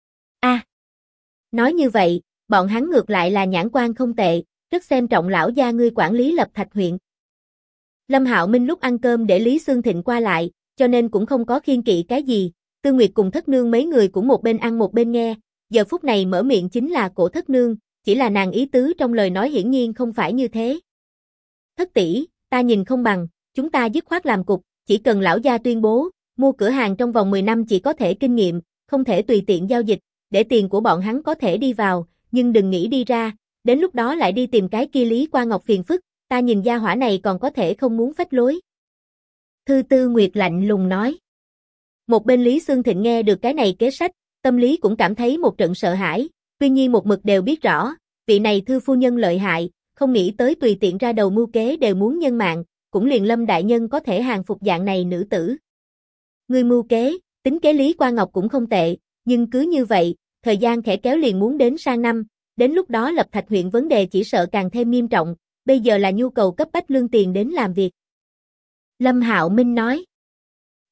[SPEAKER 1] nói như vậy, bọn hắn ngược lại là nhãn quan không tệ, rất xem trọng lão gia ngươi quản lý Lập Thạch huyện. Lâm Hạo Minh lúc ăn cơm để Lý Xương Thịnh qua lại, cho nên cũng không có khiêng kỵ cái gì, Tư Nguyệt cùng Thất Nương mấy người cũng một bên ăn một bên nghe, giờ phút này mở miệng chính là Cổ Thất Nương, chỉ là nàng ý tứ trong lời nói hiển nhiên không phải như thế. Thất tỷ, ta nhìn không bằng, chúng ta dứt khoát làm cục, chỉ cần lão gia tuyên bố, mua cửa hàng trong vòng 10 năm chỉ có thể kinh nghiệm, không thể tùy tiện giao dịch, để tiền của bọn hắn có thể đi vào, nhưng đừng nghĩ đi ra, đến lúc đó lại đi tìm cái kia Lý Qua Ngọc phiền phức, ta nhìn gia hỏa này còn có thể không muốn phách lối. Thư Tư Nguyệt lạnh lùng nói. Một bên Lý Xương Thịnh nghe được cái này kế sách, tâm lý cũng cảm thấy một trận sợ hãi, tuy nhiên một mực đều biết rõ, vị này thư phu nhân lợi hại, không nghĩ tới tùy tiện ra đầu mưu kế đều muốn nhân mạng, cũng liền Lâm đại nhân có thể hàng phục dạng này nữ tử. Người mưu kế, tính kế Lý Qua Ngọc cũng không tệ, nhưng cứ như vậy, thời gian khẽ kéo liền muốn đến sang năm, đến lúc đó Lập Thạch huyện vấn đề chỉ sợ càng thêm nghiêm trọng, bây giờ là nhu cầu cấp bách lương tiền đến làm việc. Lâm Hạo Minh nói.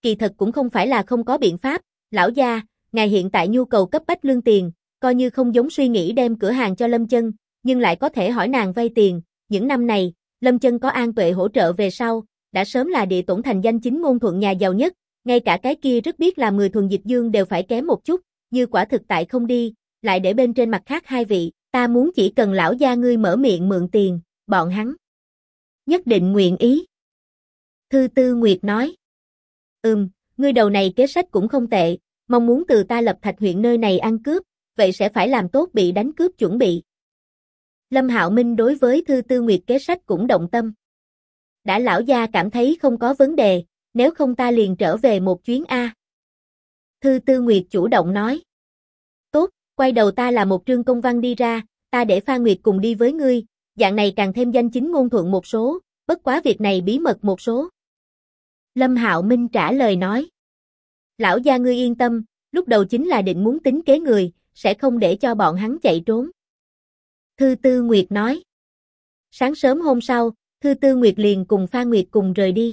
[SPEAKER 1] kỳ thật cũng không phải là không có biện pháp, lão gia, ngài hiện tại nhu cầu cấp bách lương tiền, coi như không giống suy nghĩ đem cửa hàng cho Lâm Chân, nhưng lại có thể hỏi nàng vay tiền, những năm này, Lâm Chân có An Tuệ hỗ trợ về sau, đã sớm là địa tổn thành danh chính ngôn thuận nhà giàu nhất, ngay cả cái kia rất biết làm người thuần dịch dương đều phải kém một chút, như quả thực tại không đi, lại để bên trên mặt khác hai vị, ta muốn chỉ cần lão gia ngươi mở miệng mượn tiền, bọn hắn nhất định nguyện ý. Thư Tư Nguyệt nói, ngươi đầu này kế sách cũng không tệ, mong muốn từ ta Lập Thạch huyện nơi này ăn cướp, vậy sẽ phải làm tốt bị đánh cướp chuẩn bị. Lâm Hạo Minh đối với Thư Tư Nguyệt kế sách cũng động tâm. Đã lão gia cảm thấy không có vấn đề, nếu không ta liền trở về một chuyến A. Thư Tư Nguyệt chủ động nói. Tốt, quay đầu ta là một trương công văn đi ra, ta để Phan Nguyệt cùng đi với ngươi, dạng này càng thêm danh chính ngôn thuận một số, bất quá việc này bí mật một số. Lâm Hạo Minh trả lời nói. Lão gia ngươi yên tâm, lúc đầu chính là định muốn tính kế người, sẽ không để cho bọn hắn chạy trốn. Thư Tư Nguyệt nói. Sáng sớm hôm sau, Thư Tư Nguyệt liền cùng Phan Nguyệt cùng rời đi.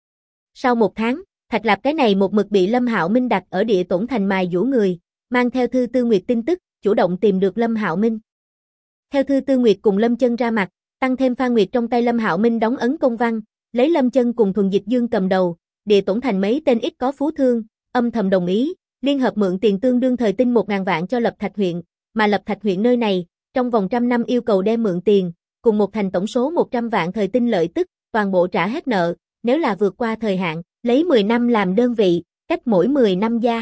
[SPEAKER 1] Sau một tháng, Thạch Lạp cái này một mực bị Lâm Hạo Minh đặt ở địa tổn thành mài dũa người, mang theo Thư Tư Nguyệt tin tức, chủ động tìm được Lâm Hạo Minh. Theo Thư Tư Nguyệt cùng Lâm Chân ra mặt, tăng thêm Phan Nguyệt trong tay Lâm Hạo Minh đóng ấn công văn, lấy Lâm Chân cùng Thuần Dịch Dương cầm đầu, địa tổn thành mấy tên ít có phú thương, âm thầm đồng ý, liên hợp mượn tiền tương đương thời tinh 1.000 vạn cho Lập Thạch huyện, mà Lập Thạch huyện nơi này, trong vòng 100 năm yêu cầu đem mượn tiền, cùng một thành tổng số 100 vạn thời tinh lợi tức, toàn bộ trả hết nợ, nếu là vượt qua thời hạn, lấy 10 năm làm đơn vị, cách mỗi 10 năm gia.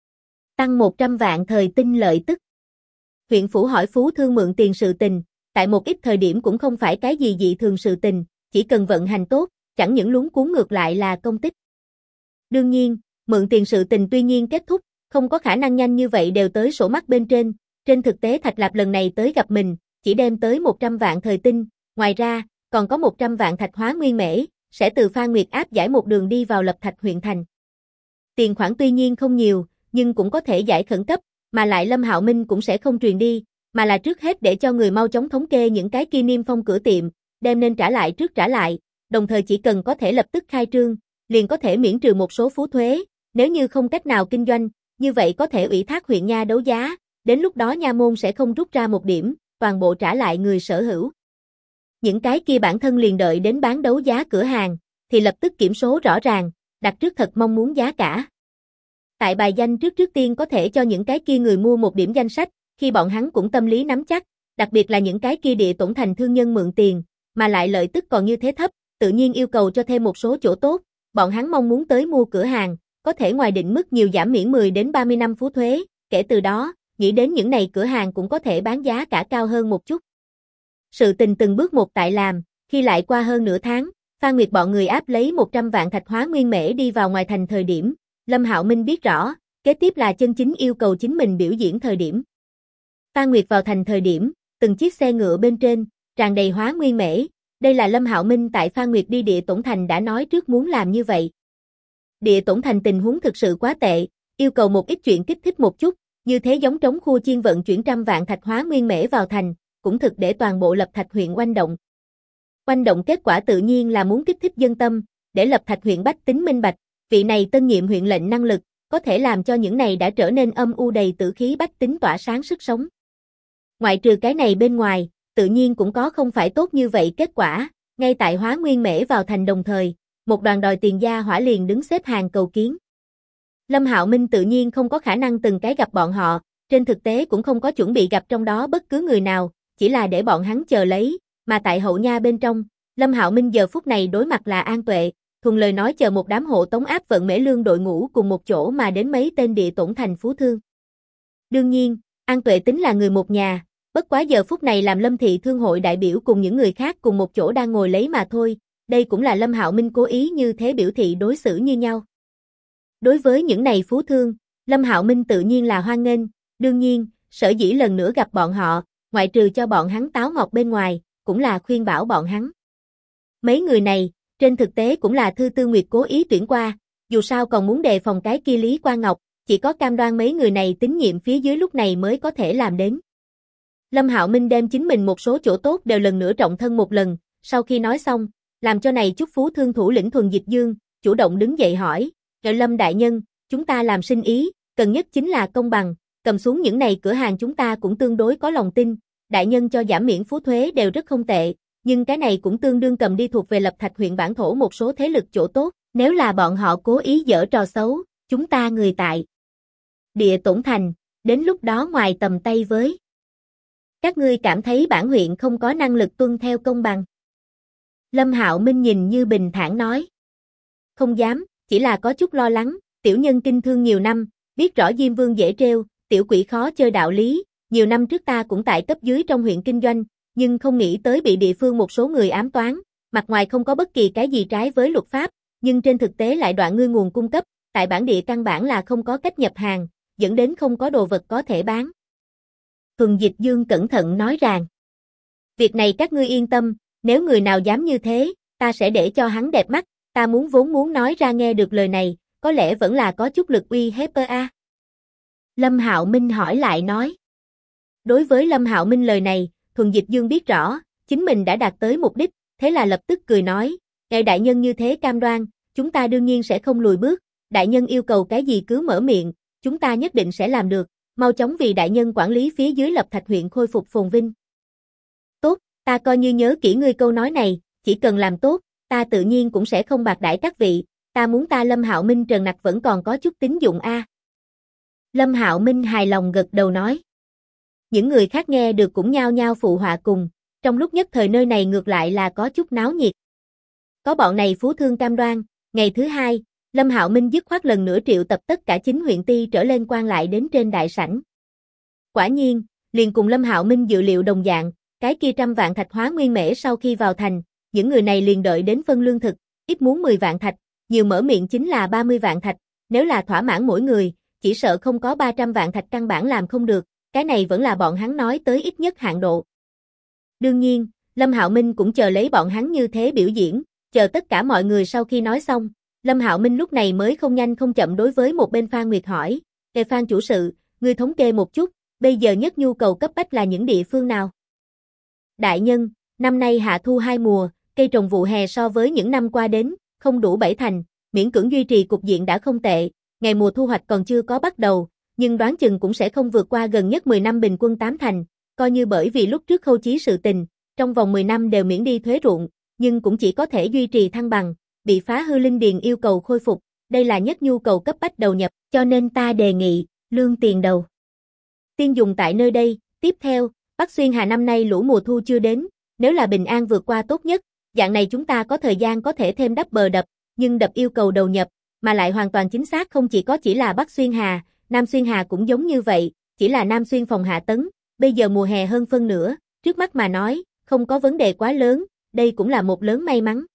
[SPEAKER 1] Tăng 100 vạn thời tinh lợi tức. Huyện phủ hỏi phú thương mượn tiền sự tình, tại một ít thời điểm cũng không phải cái gì dị thường sự tình, chỉ cần vận hành tốt, chẳng những luống cuốn ngược lại là công tích. Đương nhiên, mượn tiền sự tình tuy nhiên kết thúc, không có khả năng nhanh như vậy đều tới sổ mắt bên trên thực tế Thạch Lạp lần này tới gặp mình, chỉ đem tới 100 vạn thời tinh, ngoài ra, còn có 100 vạn thạch hóa nguyên mễ, sẽ từ Phan Nguyệt áp giải một đường đi vào Lập Thạch huyện thành. Tiền khoản tuy nhiên không nhiều, nhưng cũng có thể giải khẩn cấp, mà lại Lâm Hạo Minh cũng sẽ không truyền đi, mà là trước hết để cho người mau chóng thống kê những cái kia niêm phong cửa tiệm, đem nên trả lại trước trả lại, đồng thời chỉ cần có thể lập tức khai trương, liền có thể miễn trừ một số phú thuế, nếu như không cách nào kinh doanh, như vậy có thể ủy thác huyện nha đấu giá, đến lúc đó nha môn sẽ không rút ra một điểm, toàn bộ trả lại người sở hữu. Những cái kia bản thân liền đợi đến bán đấu giá cửa hàng, thì lập tức kiểm số rõ ràng, đặt trước thật mong muốn giá cả. Tại bài danh trước tiên có thể cho những cái kia người mua một điểm danh sách, khi bọn hắn cũng tâm lý nắm chắc, đặc biệt là những cái kia địa tổn thành thương nhân mượn tiền, mà lại lợi tức còn như thế thấp, tự nhiên yêu cầu cho thêm một số chỗ tốt, bọn hắn mong muốn tới mua cửa hàng, có thể ngoài định mức nhiều giảm miễn 10 đến 30 năm phú thuế, kể từ đó, nghĩ đến những này cửa hàng cũng có thể bán giá cả cao hơn một chút. Sự tình từng bước một tại làm, khi lại qua hơn nửa tháng, Phan Nguyệt bọn người áp lấy 100 vạn thạch hóa nguyên mễ đi vào ngoài thành thời điểm, Lâm Hạo Minh biết rõ, kế tiếp là chân chính yêu cầu chính mình biểu diễn thời điểm. Phan Nguyệt vào thành thời điểm, từng chiếc xe ngựa bên trên, tràn đầy hóa nguyên mễ, đây là Lâm Hạo Minh tại Phan Nguyệt đi địa tổn thành đã nói trước muốn làm như vậy. Địa tổn thành tình huống thực sự quá tệ, yêu cầu một ít chuyện kích thích một chút, như thế giống trống khu chiên vận chuyển 100 vạn thạch hóa nguyên mễ vào thành, cũng thực để toàn bộ Lập Thạch huyện oanh động. Oanh động kết quả tự nhiên là muốn kích thích dân tâm, để Lập Thạch huyện bách tính minh bạch, vị này tân nhiệm huyện lệnh năng lực, có thể làm cho những này đã trở nên âm u đầy tử khí bách tính tỏa sáng sức sống. Ngoại trừ cái này bên ngoài, tự nhiên cũng có không phải tốt như vậy kết quả, ngay tại hóa nguyên mễ vào thành đồng thời, một đoàn đòi tiền gia hỏa liền đứng xếp hàng cầu kiến. Lâm Hạo Minh tự nhiên không có khả năng từng cái gặp bọn họ, trên thực tế cũng không có chuẩn bị gặp trong đó bất cứ người nào, chỉ là để bọn hắn chờ lấy, mà tại hậu nha bên trong, Lâm Hạo Minh giờ phút này đối mặt là An Tuệ, thuần lời nói chờ một đám hộ tống áp vận mễ lương đội ngũ cùng một chỗ mà đến mấy tên địa tổn thành phú thương. Đương nhiên, An Tuệ tính là người một nhà, bất quá giờ phút này làm Lâm thị thương hội đại biểu cùng những người khác cùng một chỗ đang ngồi lấy mà thôi, đây cũng là Lâm Hạo Minh cố ý như thế biểu thị đối xử như nhau. Đối với những này phú thương, Lâm Hạo Minh tự nhiên là hoan nghênh, đương nhiên, sở dĩ lần nữa gặp bọn họ, ngoại trừ cho bọn hắn táo ngọt bên ngoài, cũng là khuyên bảo bọn hắn. Mấy người này, trên thực tế cũng là Thư Tư Nguyệt cố ý tuyển qua, dù sao còn muốn đề phòng cái kia Lý Quan Ngọc, chỉ có cam đoan mấy người này tín nhiệm phía dưới lúc này mới có thể làm đến. Lâm Hạo Minh đem chính mình một số chỗ tốt đều lần nữa trọng thân một lần, sau khi nói xong, làm cho này chút phú thương thủ lĩnh Thuần Dịch Dương, chủ động đứng dậy hỏi, Lâm đại nhân, chúng ta làm sinh ý, cần nhất chính là công bằng, cầm xuống những này cửa hàng chúng ta cũng tương đối có lòng tin, đại nhân cho giảm miễn phú thuế đều rất không tệ, nhưng cái này cũng tương đương cầm đi thuộc về Lập Thạch huyện bản thổ một số thế lực chỗ tốt, nếu là bọn họ cố ý giở trò xấu, chúng ta người tại địa tổn thành, đến lúc đó ngoài tầm tay với. Các ngươi cảm thấy bản huyện không có năng lực tuân theo công bằng. Lâm Hạo Minh nhìn như bình thản nói. Không dám, chỉ là có chút lo lắng, tiểu nhân kinh thương nhiều năm, biết rõ Diêm Vương dễ trêu, tiểu quỷ khó chơi đạo lý, nhiều năm trước ta cũng tại cấp dưới trong huyện kinh doanh, nhưng không nghĩ tới bị địa phương một số người ám toán, mặt ngoài không có bất kỳ cái gì trái với luật pháp, nhưng trên thực tế lại đoạn ngươi nguồn cung cấp, tại bản địa căn bản là không có cách nhập hàng, dẫn đến không có đồ vật có thể bán. Thuần Dịch Dương cẩn thận nói rằng, việc này các ngươi yên tâm, nếu người nào dám như thế, ta sẽ để cho hắn đẹp mắt, ta vốn muốn nói ra nghe được lời này, có lẽ vẫn là có chút lực uy hiếp a. Lâm Hạo Minh hỏi lại nói. Đối với Lâm Hạo Minh lời này, Thuần Dịch Dương biết rõ, chính mình đã đạt tới mục đích, thế là lập tức cười nói, ngài đại nhân như thế cam đoan, chúng ta đương nhiên sẽ không lùi bước, đại nhân yêu cầu cái gì cứ mở miệng, chúng ta nhất định sẽ làm được, mau chóng vì đại nhân quản lý phía dưới Lập Thạch huyện khôi phục phồn vinh. Tốt, ta coi như nhớ kỹ ngươi câu nói này, chỉ cần làm tốt, ta tự nhiên cũng sẽ không bạc đãi các vị, ta muốn ta Lâm Hạo Minh trần nặc vẫn còn có chút tín dụng a. Lâm Hạo Minh hài lòng gật đầu nói. Những người khác nghe được cũng nhao nhao phụ họa cùng, trong lúc nhất thời nơi này ngược lại là có chút náo nhiệt. Có bọn này phú thương cam đoan, ngày thứ hai, Lâm Hạo Minh dứt khoát lần nữa triệu tập tất cả chính huyện ty trở lên quan lại đến trên đại sảnh. Quả nhiên, liền cùng Lâm Hạo Minh dự liệu đồng dạng, cái kia 100 vạn thạch hóa nguyên mễ sau khi vào thành, những người này liền đợi đến phân lương thực, ít muốn 10 vạn thạch, nhiều mở miệng chính là 30 vạn thạch, nếu là thỏa mãn mỗi người, chỉ sợ không có 300 vạn thạch căn bản làm không được, cái này vẫn là bọn hắn nói tới ít nhất hạn độ. Đương nhiên, Lâm Hạo Minh cũng chờ lấy bọn hắn như thế biểu diễn, chờ tất cả mọi người sau khi nói xong, Lâm Hạo Minh lúc này mới không nhanh không chậm đối với một bên Phan Nguyệt hỏi, Phan chủ sự, ngươi thống kê một chút, bây giờ nhất nhu cầu cấp bách là những địa phương nào? Đại nhân, năm nay hạ thu 2 mùa, cây trồng vụ hè so với những năm qua đến, không đủ 7 thành, miễn cưỡng duy trì cục diện đã không tệ, ngày mùa thu hoạch còn chưa có bắt đầu, nhưng đoán chừng cũng sẽ không vượt qua gần nhất 10 năm bình quân 8 thành, coi như bởi vì lúc trước khâu chí sự tình, trong vòng 10 năm đều miễn đi thuế ruộng, nhưng cũng chỉ có thể duy trì thăng bằng, bị phá hư linh điền yêu cầu khôi phục, đây là nhất nhu cầu cấp bách đầu nhập, cho nên ta đề nghị, lương tiền đầu tiên dùng tại nơi đây, tiếp theo, Bắc Xuyên Hà năm nay lũ mùa thu chưa đến, nếu là bình an vượt qua tốt nhất, dạng này chúng ta có thời gian có thể thêm đắp bờ đập, nhưng đập yêu cầu đầu nhập, mà lại hoàn toàn chính xác không chỉ là Bắc Xuyên Hà, Nam Xuyên Hà cũng giống như vậy, chỉ là Nam Xuyên phòng hạ tấn, bây giờ mùa hè hơn phân nửa, trước mắt mà nói, không có vấn đề quá lớn, đây cũng là một lớn may mắn.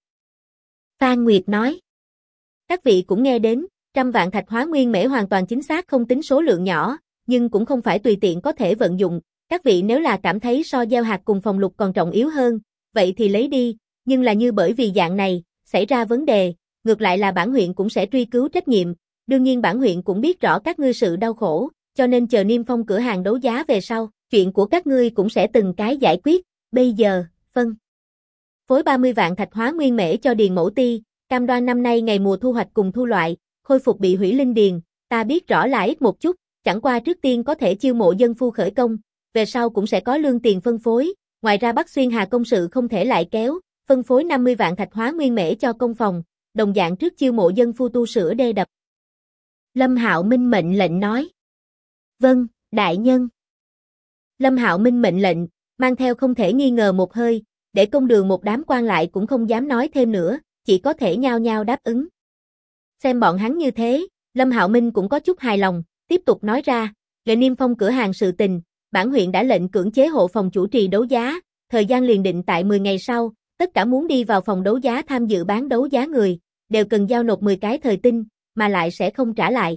[SPEAKER 1] Phan Nguyệt nói, các vị cũng nghe đến, 100 vạn thạch hóa nguyên mễ hoàn toàn chính xác không tính số lượng nhỏ, nhưng cũng không phải tùy tiện có thể vận dụng, các vị nếu là cảm thấy so gieo hạt cùng phòng lục còn trọng yếu hơn, vậy thì lấy đi, nhưng là như bởi vì dạng này, xảy ra vấn đề, ngược lại là bản huyện cũng sẽ truy cứu trách nhiệm, đương nhiên bản huyện cũng biết rõ các ngươi sự đau khổ, cho nên chờ niêm phong cửa hàng đấu giá về sau, chuyện của các ngươi cũng sẽ từng cái giải quyết, bây giờ, phân phối 30 vạn thạch hóa nguyên mễ cho Điền Mẫu Ty, cam đoan năm nay ngày mùa thu hoạch cùng thu loại, khôi phục bị hủy linh điền, ta biết rõ là ít một chút, chẳng qua trước tiên có thể chiêu mộ dân phu khởi công, về sau cũng sẽ có lương tiền phân phối, ngoài ra Bắc Xuyên Hà công sự không thể lại kéo, phân phối 50 vạn thạch hóa nguyên mễ cho công phòng, đồng dạng trước chiêu mộ dân phu tu sửa đê đập. Lâm Hạo Minh mệnh lệnh nói. Vâng, đại nhân. Lâm Hạo Minh mệnh lệnh, mang theo không thể nghi ngờ một hơi, để công đường một đám quan lại cũng không dám nói thêm nữa, chỉ có thể nhao nhao đáp ứng. Xem bọn hắn như thế, Lâm Hạo Minh cũng có chút hài lòng, tiếp tục nói ra, lệnh niêm phong cửa hàng sự tình, bản huyện đã lệnh cưỡng chế hộ phòng chủ trì đấu giá, thời gian liền định tại 10 ngày sau, tất cả muốn đi vào phòng đấu giá tham dự bán đấu giá người, đều cần giao nộp 10 cái thời tinh, mà lại sẽ không trả lại.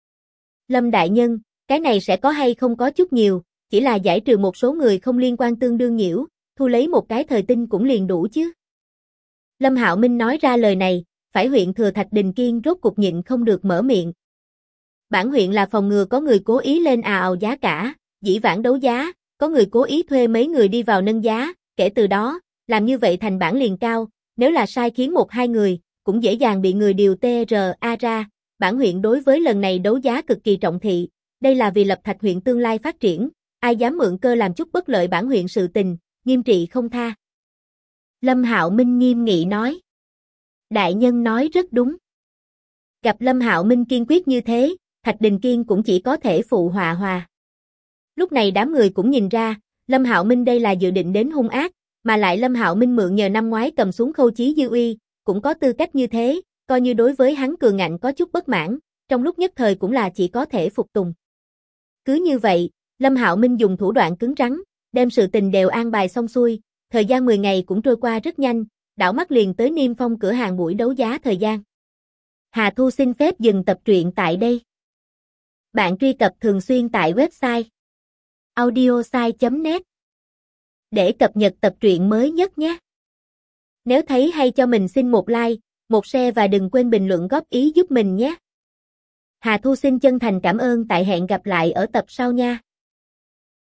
[SPEAKER 1] Lâm đại nhân, cái này sẽ có hay không có chút nhiều, chỉ là giải trừ một số người không liên quan tương đương nhiễu, thu lấy một cái thời tinh cũng liền đủ chứ. Lâm Hạo Minh nói ra lời này, phải huyện Thừa Thạch Đình Kiên rốt cục nhịn không được mở miệng. Bản huyện là phòng ngừa có người cố ý lên ào giá cả, dĩ vãng đấu giá, có người cố ý thuê mấy người đi vào nâng giá, kể từ đó, làm như vậy thành bản liền cao, nếu là sai khiến một hai người, cũng dễ dàng bị người điều TRA ra, bản huyện đối với lần này đấu giá cực kỳ trọng thị, đây là vì Lập Thạch huyện tương lai phát triển, ai dám mượn cơ làm chút bất lợi bản huyện sự tình, nghiêm trị không tha. Lâm Hạo Minh nghiêm nghị nói. Đại nhân nói rất đúng. Gặp Lâm Hạo Minh kiên quyết như thế, Thạch Đình Kiên cũng chỉ có thể phụ họa hòa. Lúc này đám người cũng nhìn ra, Lâm Hạo Minh đây là dự định đến hung ác, mà lại Lâm Hạo Minh mượn nhờ năm ngoái cầm xuống Khâu Chí Dư uy, cũng có tư cách như thế, coi như đối với hắn cường ngạnh có chút bất mãn, trong lúc nhất thời cũng là chỉ có thể phục tùng. Cứ như vậy, Lâm Hạo Minh dùng thủ đoạn cứng rắn, đem sự tình đều an bài xong xuôi, thời gian 10 ngày cũng trôi qua rất nhanh, đảo mắt liền tới Niêm Phong cửa hàng buổi đấu giá thời gian. Hà Thu xin phép dừng tập truyện tại đây. Bạn truy cập thường xuyên tại website audiosai.net để cập nhật tập truyện mới nhất nhé. Nếu thấy hay cho mình xin một like, một share và đừng quên bình luận góp ý giúp mình nhé. Hà Thu xin chân thành cảm ơn, tại hẹn gặp lại ở tập sau nha.